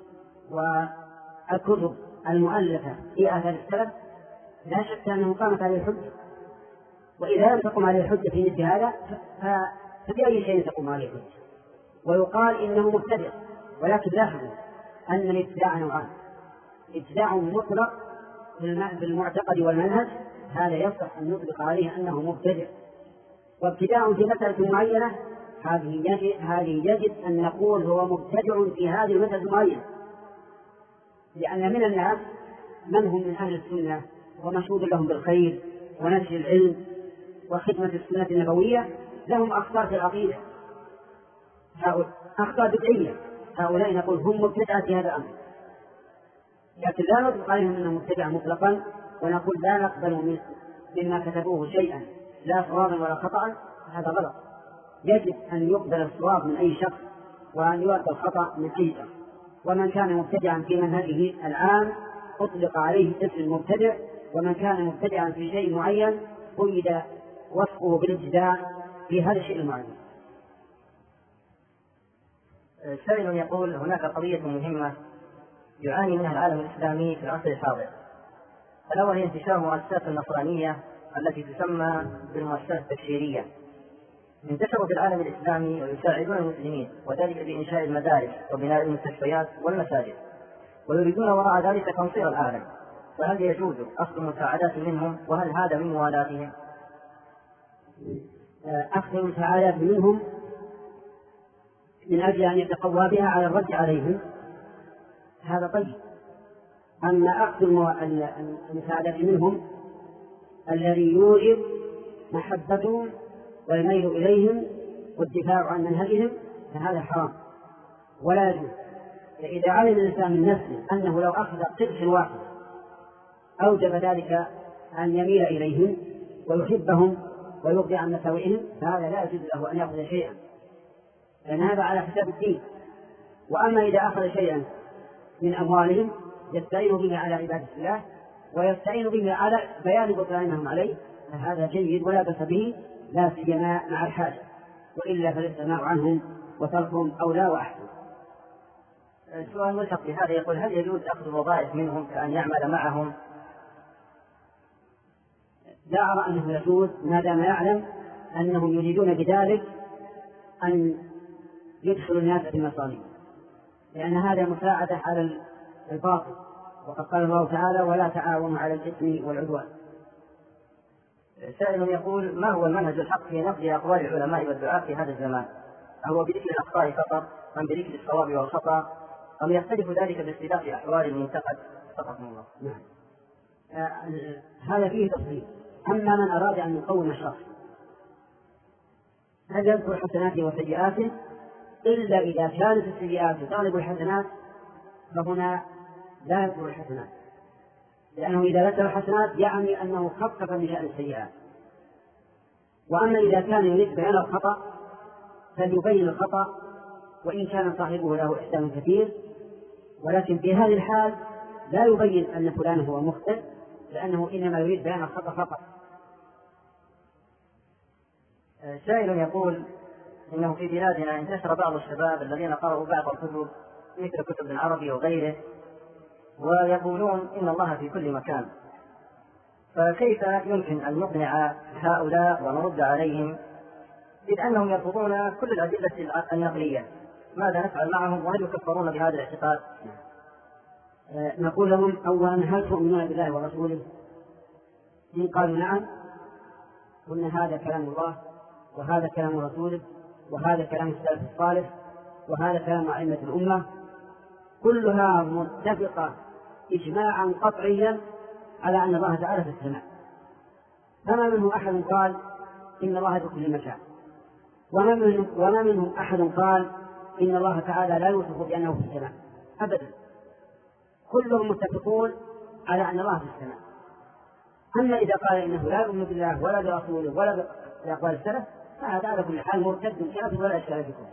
والكتب المؤلفة في آثار السلف لا شك أنه قامت عليه الحجة، وإذا لم تقم عليه الحجة في مثل هذا فبأي شيء تقوم عليه الحجة؟ ويقال إنه مبتدع، ولكن لاحظوا أن الابتداع نوعان: ابتداع مطلق بالمعتقد والمنهج، هذا يصح أن نطلق عليه أنه مبتدع، وابتداع في مسألة معينة، هذه يجب, هذه يجب أن نقول هو مبتدع في هذه المسألة المعينة، لأن من الناس من هم من أهل السنة ومشهود لهم بالخير ونشر العلم وخدمة السنة النبوية، لهم أخطاء في العقيدة، أخطاء بدعية، هؤلاء نقول هم مبتدعة في هذا الأمر، لكن لا نطلق عليهم أنهم مبتدع مطلقا ونقول لا نقبل مما كتبوه شيئا لا صوابا ولا خطأ، هذا غلط. يجب أن يقبل الصواب من أي شخص وأن يؤدى الخطأ من أي شخص، ومن كان مبتدعا في منهجه العام أطلق عليه اسم المبتدع، ومن كان مبتدعا في شيء معين قيد وصفه بالابتداع في هذا الشيء المعين. سائل يقول: هناك قضية مهمة يعاني منها العالم الإسلامي في العصر الحاضر، ألا وهي انتشار مؤسسات النصرانية التي تسمى بالمؤسسات التكفيرية، انتشروا في العالم الإسلامي ويساعدون المسلمين، وذلك بإنشاء المدارس وبناء المستشفيات والمساجد، ويريدون وراء ذلك تنصير العالم، فهل يجوز أخذ مساعدات منهم، وهل هذا من موالاتهم؟ أخذ مساعدات منهم من أجل أن يتقوى بها على الرد عليهم هذا طيب، أما أخذ المساعدات منهم الذي يوجب محبتهم والميل إليهم والدفاع عن منهجهم فهذا حرام ولا يجوز. فإذا علم الإنسان من نفسه أنه لو أخذ قرش واحد أوجب ذلك أن يميل إليهم ويحبهم ويرضي عن مساوئهم، فهذا لا يجوز له أن يأخذ شيئا، لأن هذا على حساب الدين. وأما إذا أخذ شيئا من أموالهم يستعين به على عبادة الله ويستعين به على بيان بطلانهم عليه فهذا جيد ولا بأس به، لا سيما مع الحاجة، وإلا فالاستغناء عنهم وتركهم أولى وأحسن. سؤال ملحق بهذا يقول: هل يجوز أخذ الوظائف منهم كأن يعمل معهم؟ لا أرى أنه يجوز ما دام يعلم أنهم يريدون بذلك أن يدخلوا الناس في المصالح، لأن هذا مساعدة على الباطل، وقد قال الله تعالى: ولا تعاونوا على الإثم والعدوان. سائل يقول: ما هو المنهج الحق في نقد أقوال العلماء والدعاة في هذا الزمان؟ هو بذكر الأخطاء فقط أم بذكر الصواب والخطأ، أم يختلف ذلك باختلاف أحوال المنتقد فقط؟ الله. نعم. آه هذا فيه تفصيل. أما من أراد أن يقوم الشخص هل يذكر حسناته وسيئاته، إلا إذا كانت السيئات تغلب الحسنات فهنا لا يذكر الحسنات، لأنه إذا ذكر الحسنات يعني أنه خفف من شأن السيئات. وأما إذا كان يريد بيان الخطأ فليبين الخطأ وإن كان صاحبه له إحسان كثير، ولكن في هذه الحال لا يبين أن فلان هو مخطئ، لأنه إنما يريد بيان الخطأ فقط. سائل يقول: إنه في بلادنا انتشر بعض الشباب الذين قرأوا بعض الكتب مثل كتب العربي وغيره، ويقولون إن الله في كل مكان، فكيف يمكن أن نقنع هؤلاء ونرد عليهم إذ أنهم يرفضون كل الأدلة النقلية؟ ماذا نفعل معهم وهل يكفرون بهذا الاعتقاد؟ نقول لهم: أولا هل تؤمنون بالله ورسوله؟ إن قالوا نعم قلنا هذا كلام الله وهذا كلام رسوله وهذا كلام السلف الصالح وهذا كلام أئمة الأمة، كلها متفقة إجماعا قطعيا على أن الله تعالى في السماء، فما منه أحد قال إن الله في كل مكان، وما منهم, وما منهم أحد قال إن الله تعالى لا يوصف بأنه في السماء أبدا، كلهم متفقون على أن الله في السماء. أما إذا قال إنه لا يؤمن بالله ولا برسوله ولا بأقوال السلف فهذا على كل حال مرتد كافر ولا إشكال فيه.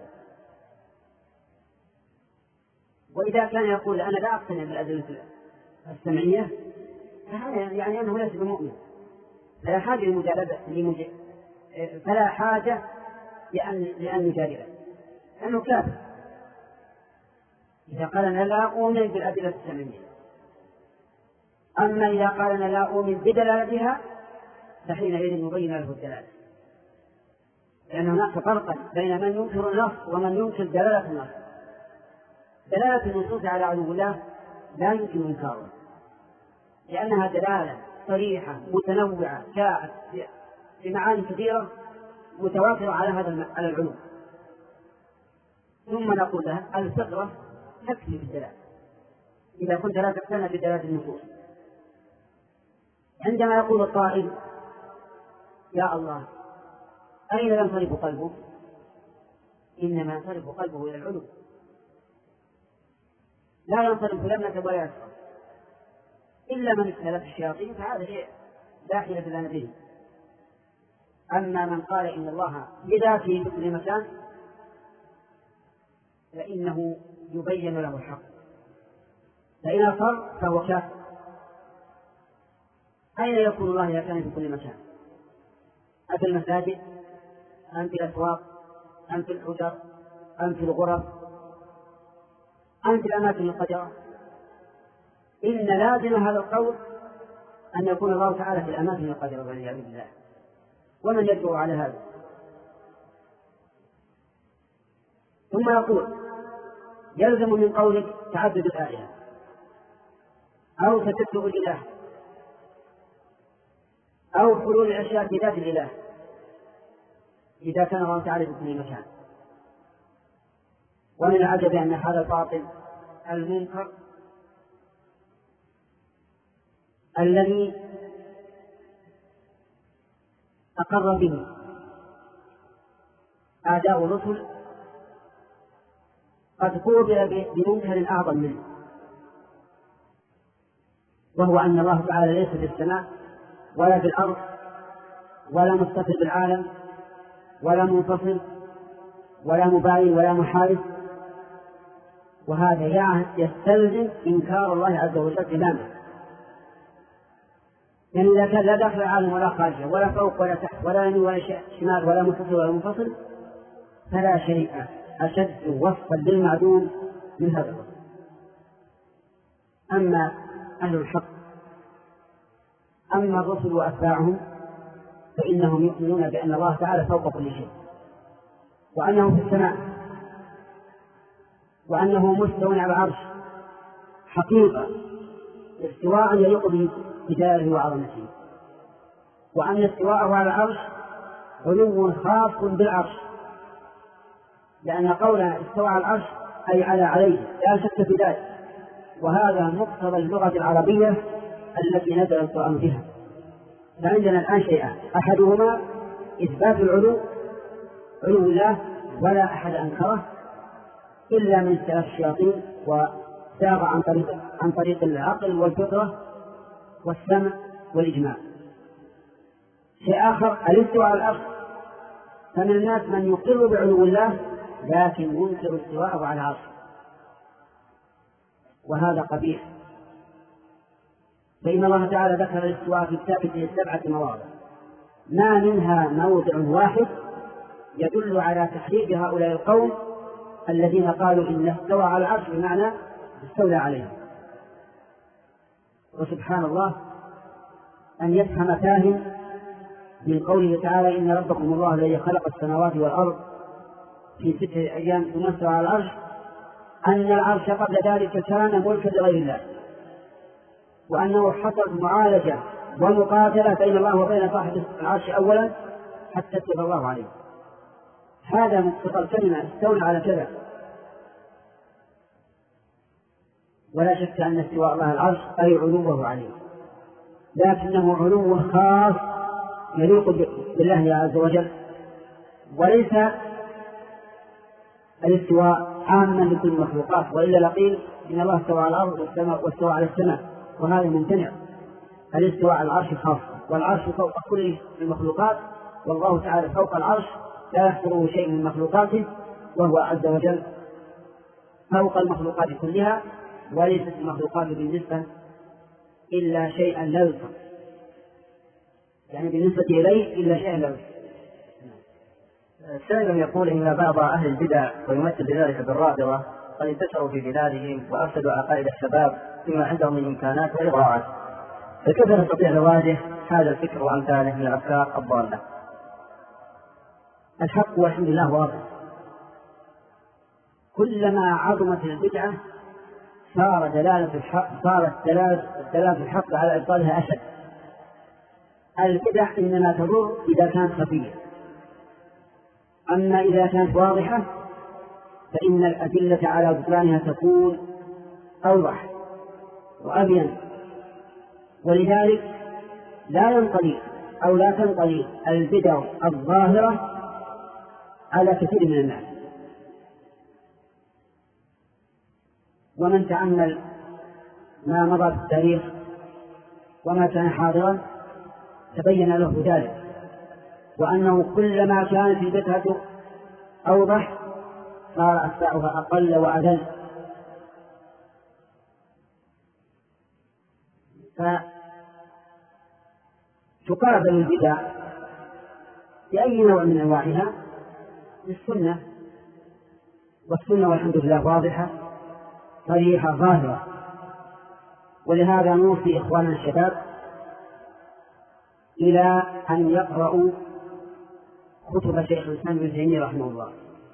وإذا كان يقول أنا لا أقتنع بالأدلة السمعية فهذا يعني أنه ليس بمؤمن، فلا حاجة للمجادلة لمج... فلا حاجة لأن لأن نجادله لأنه كافر. إذا قال أنا لا أؤمن بالأدلة السمعية. أما إذا قال أنا لا أؤمن بدلالتها فحينئذ نبين له الدلالة، لأن هناك فرقا بين من ينكر النص ومن ينكر دلالة النص. دلالة النصوص على عدو الله لا يمكن إنكارها، لأنها دلالة صريحة متنوعة جاءت بمعاني كثيرة متوافرة على هذا على العلوم. ثم نقول لها الفطرة تكفي في الدلالة إذا كنت لا تقتنع بدلالة النصوص. عندما يقول الطائف يا الله أين ينصرف قلبه؟ إنما ينصرف قلبه إلى العلو، لا ينصرف لمنة ولا يسر إلا من استهلك الشياطين فهذا شيء لا حيلة لنا به. أما من قال إن الله بذاته في كل مكان فإنه يبين له الحق، فإن أصر فهو كافر. أين يكون الله إذا كان في كل مكان؟ أفي المساجد أم في الأسواق أم في الحجر أم في الغرف أم في الأماكن القدرة؟ إن لازم هذا القول أن يكون الله تعالى في الأماكن القدرة والعياذ بالله، ومن يدعو على هذا؟ ثم يقول يلزم من قولك تعدد الآلهة أو تكتب الإله أو حلول الأشياء في ذات الإله إذا كان الله تعالى في كل مكان. ومن العجب أن هذا الباطل المنكر الذي أقر به أعداء الرسل قد قوبل بمنكر أعظم منه، وهو أن الله تعالى ليس في السماء ولا في الأرض ولا متصل بالعالم ولا منفصل ولا مباين ولا محارب، وهذا يستلزم إنكار الله عز وجل تماما. يعني إذا كان لا داخل العالم ولا خارجه ولا فوق ولا تحت ولا يمين ولا شمال ولا متصل ولا منفصل فلا شيء أشد وصفا للمعدوم من هذا الوصف. أما أهل الحق أما الرسل وأتباعهم فإنهم يؤمنون بأن الله تعالى فوق كل شيء، وأنه في السماء، وأنه مستوى على العرش حقيقة استواء يليق بجلاله وعظمته، وأن استواءه على العرش علو خاص بالعرش، لأن قولنا استوى على العرش أي على عليه لا شك في ذلك، وهذا مقتضى اللغة العربية التي نزل القرآن بها. فعندنا الآن شيئان، أحدهما إثبات العلو علو الله ولا أحد أنكره إلا من استلاف الشياطين وساغ عن طريق عن طريق العقل والفطرة والسمع والإجماع. شيء آخر الاستواء على الأرض، فمن الناس من يقر بعلو الله لكن ينكر استواءه على العرش، وهذا قبيح. فإن الله تعالى ذكر الاستواء في كتابه في سبعة مواضع ما منها موضع واحد يدل على تحريف هؤلاء القوم الذين قالوا إن استوى على العرش بمعنى استولى عليه. وسبحان الله أن يفهم فاهم من قوله تعالى إن ربكم الله الذي خلق السماوات والأرض في ستة أيام ثم استوى على العرش أن العرش قبل ذلك كان ملكا لغير الله، وأنه حصلت معالجة ومقاتلة بين الله وبين صاحب العرش أولا حتى استوى الله عليه. هذا مقتضى الكلمة استولى على كذا. ولا شك أن استواء الله العرش أي علوه عليه، لكنه علو خاص يليق بالله عز وجل، وليس الاستواء عاما لكل المخلوقات، وإلا لقيل إن الله استوى على الأرض واستوى على السماء، وهذا ممتنع. الاستواء على العرش خاص، والعرش فوق كل المخلوقات، والله تعالى فوق العرش لا يحضره شيء من مخلوقاته، وهو عز وجل فوق المخلوقات كلها، وليست المخلوقات بالنسبة إلا شيئا لا يذكر، يعني بالنسبة إليه إلا شيئا لا يذكر. السائل يقول إن بعض أهل البدع ويمثل بذلك بالرافضة قد انتشروا في بلادهم وأفسدوا عقائد الشباب بما عندهم من إمكانات وإغراءات، فكيف نستطيع نواجه هذا الفكر وأمثاله من الأفكار الضالة؟ الحق والحمد لله واضح، كلما عظمت البدعة صار دلالة الحق صارت دلالة الحق على إبطالها أشد. البدع إنما تضر إذا كانت خفية، أما إذا كانت واضحة فإن الأدلة على بطلانها تكون أوضح وأبين، ولذلك لا ينطلي أو لا تنطلي البدع الظاهرة على كثير من الناس. ومن تأمل ما مضى في التاريخ وما كان حاضرا تبين له ذلك، وأنه كلما كانت البدعة أوضح صار أتباعها أقل وأذل. فتقابل البدع بأي نوع من أنواعها بالسنة، والسنة والحمد لله واضحة صريحة ظاهرة. ولهذا نوصي إخواننا الشباب إلى أن يقرأوا كتب شيخ الإسلام ابن تيمية رحمه الله،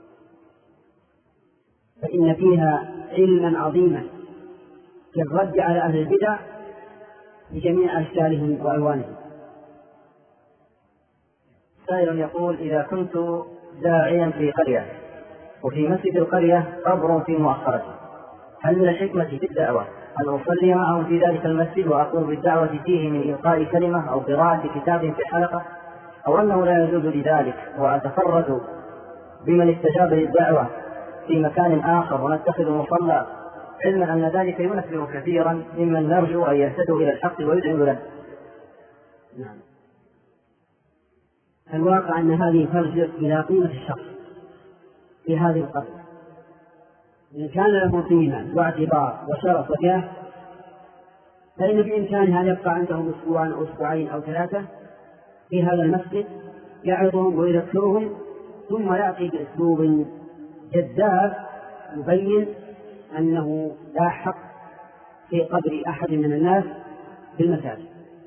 فإن فيها علما عظيما في الرد على أهل البدع بجميع أشكالهم وألوانهم. سائل يقول: إذا كنت داعيا في قرية وفي مسجد القرية قبر في مؤخرته، هل من الحكمة في الدعوة أن أصلي معهم في ذلك المسجد وأقوم بالدعوة فيه من إلقاء كلمة أو قراءة كتاب في حلقة، أو أنه لا يجوز لذلك وأتفرد بمن استجاب للدعوة في مكان آخر ونتخذ مصلى، علما أن ذلك ينفر كثيرا ممن نرجو أن يهتدوا إلى الحق ويدعوا له؟ نعم. الواقع أن هذه ترجع إلى قيمة الشخص في هذه القرية، إن كان له قيمة واعتبار وشرف وجاه فإن بإمكانه أن يبقى عندهم أسبوعا أو أسبوعين أو ثلاثة في هذا المسجد يعظهم ويذكرهم، ثم يأتي بأسلوب جذاب يبين أنه لا حق في قدر أحد من الناس في المساجد.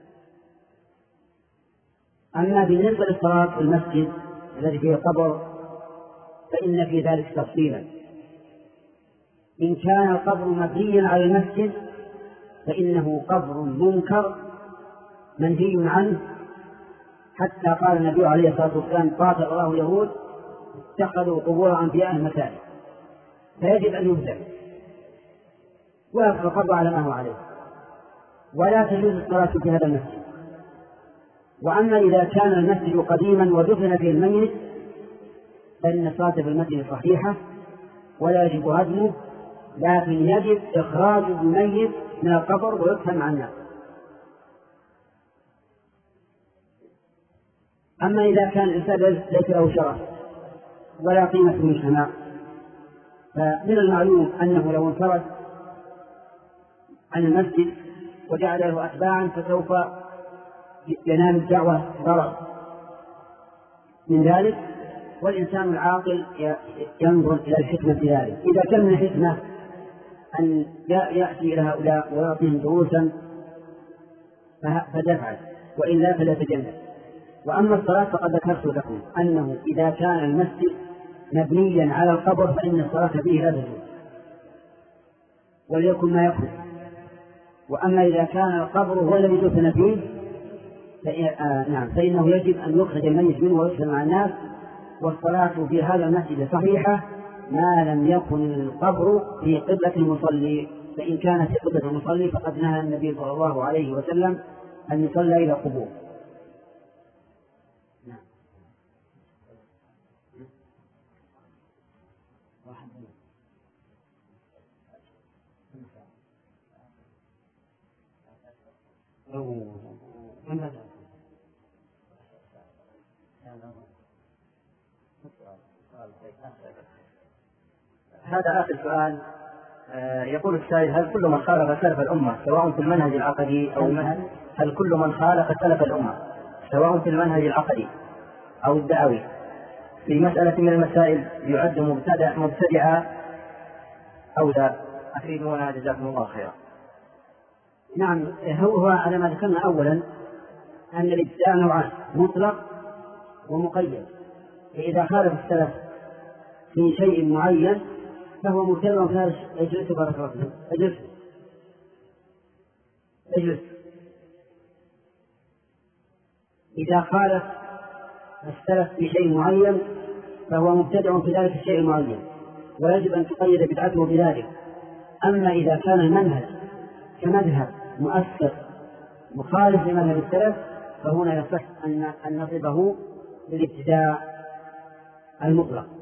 أما بالنسبة للصلاة في المسجد الذي فيه قبر فإن في ذلك تفصيلا. إن كان القبر مبنيا على المسجد فإنه قبر منكر منهي عنه، حتى قال النبي عليه الصلاة والسلام: قاتل الله اليهود اتخذوا قبور أنبيائهم مساجد، فيجب أن يهدم ويبقى القبر على ما هو عليه، ولا تجوز الصلاة في هذا المسجد. وأما إذا كان المسجد قديما ودفن فيه الميت فإن الصلاة في المسجد صحيحة ولا يجب هدمه، لكن يجب إخراج الميت من القبر ويدفن مع الناس. أما إذا كان الإنسان ليس له شرف ولا قيمة في المجتمع فمن المعلوم أنه لو انفرد عن المسجد وجعل له أتباعا فسوف ينال الدعوة ضرر من ذلك، والإنسان العاقل ينظر إلى الحكمة في ذلك. إذا كان من الحكمة أن يأتي إلى هؤلاء ويعطيهم دروسا فدفعل، وإلا فلا تجنب. وأما الصلاة فقد ذكرت لكم أنه إذا كان المسجد مبنيا على القبر فإن الصلاة فيه لا تجوز وليكن ما يكون. وأما إذا كان القبر هو الذي دفن فيه آه نعم فإنه يجب أن يخرج الميت منه ويدفن مع الناس، والصلاة في هذا المسجد صحيحة ما لم يكن القبر في قبلة المصلي، فإن كان في قبلة المصلي فقد نهى النبي صلى الله عليه وسلم أن يصلى إلى القبور. هذا آخر سؤال. آه يقول السائل: هل كل من خالف سلف الأمة سواء في المنهج العقدي أو المنهج هل كل من خالف سلف الأمة سواء في المنهج العقدي أو الدعوي في مسألة من المسائل يعد مبتدع مبتدعا أو لا؟ أفيدونا جزاكم الله خيرا. نعم، هو على ما ذكرنا أولا أن الابتداع نوعان: مطلق ومقيد. فإذا خالف السلف في شيء معين فهو مبتدع خارج. اجلس بارك الله فيك، اجلس اجلس. إذا خالف السلف في شيء معين فهو مبتدع في ذلك الشيء المعين ويجب أن تقيد بدعته بذلك. أما إذا كان المنهج كمذهب مؤثر مخالف لمذهب السلف فهنا يصح أن نصبه بالابتداع المطلق.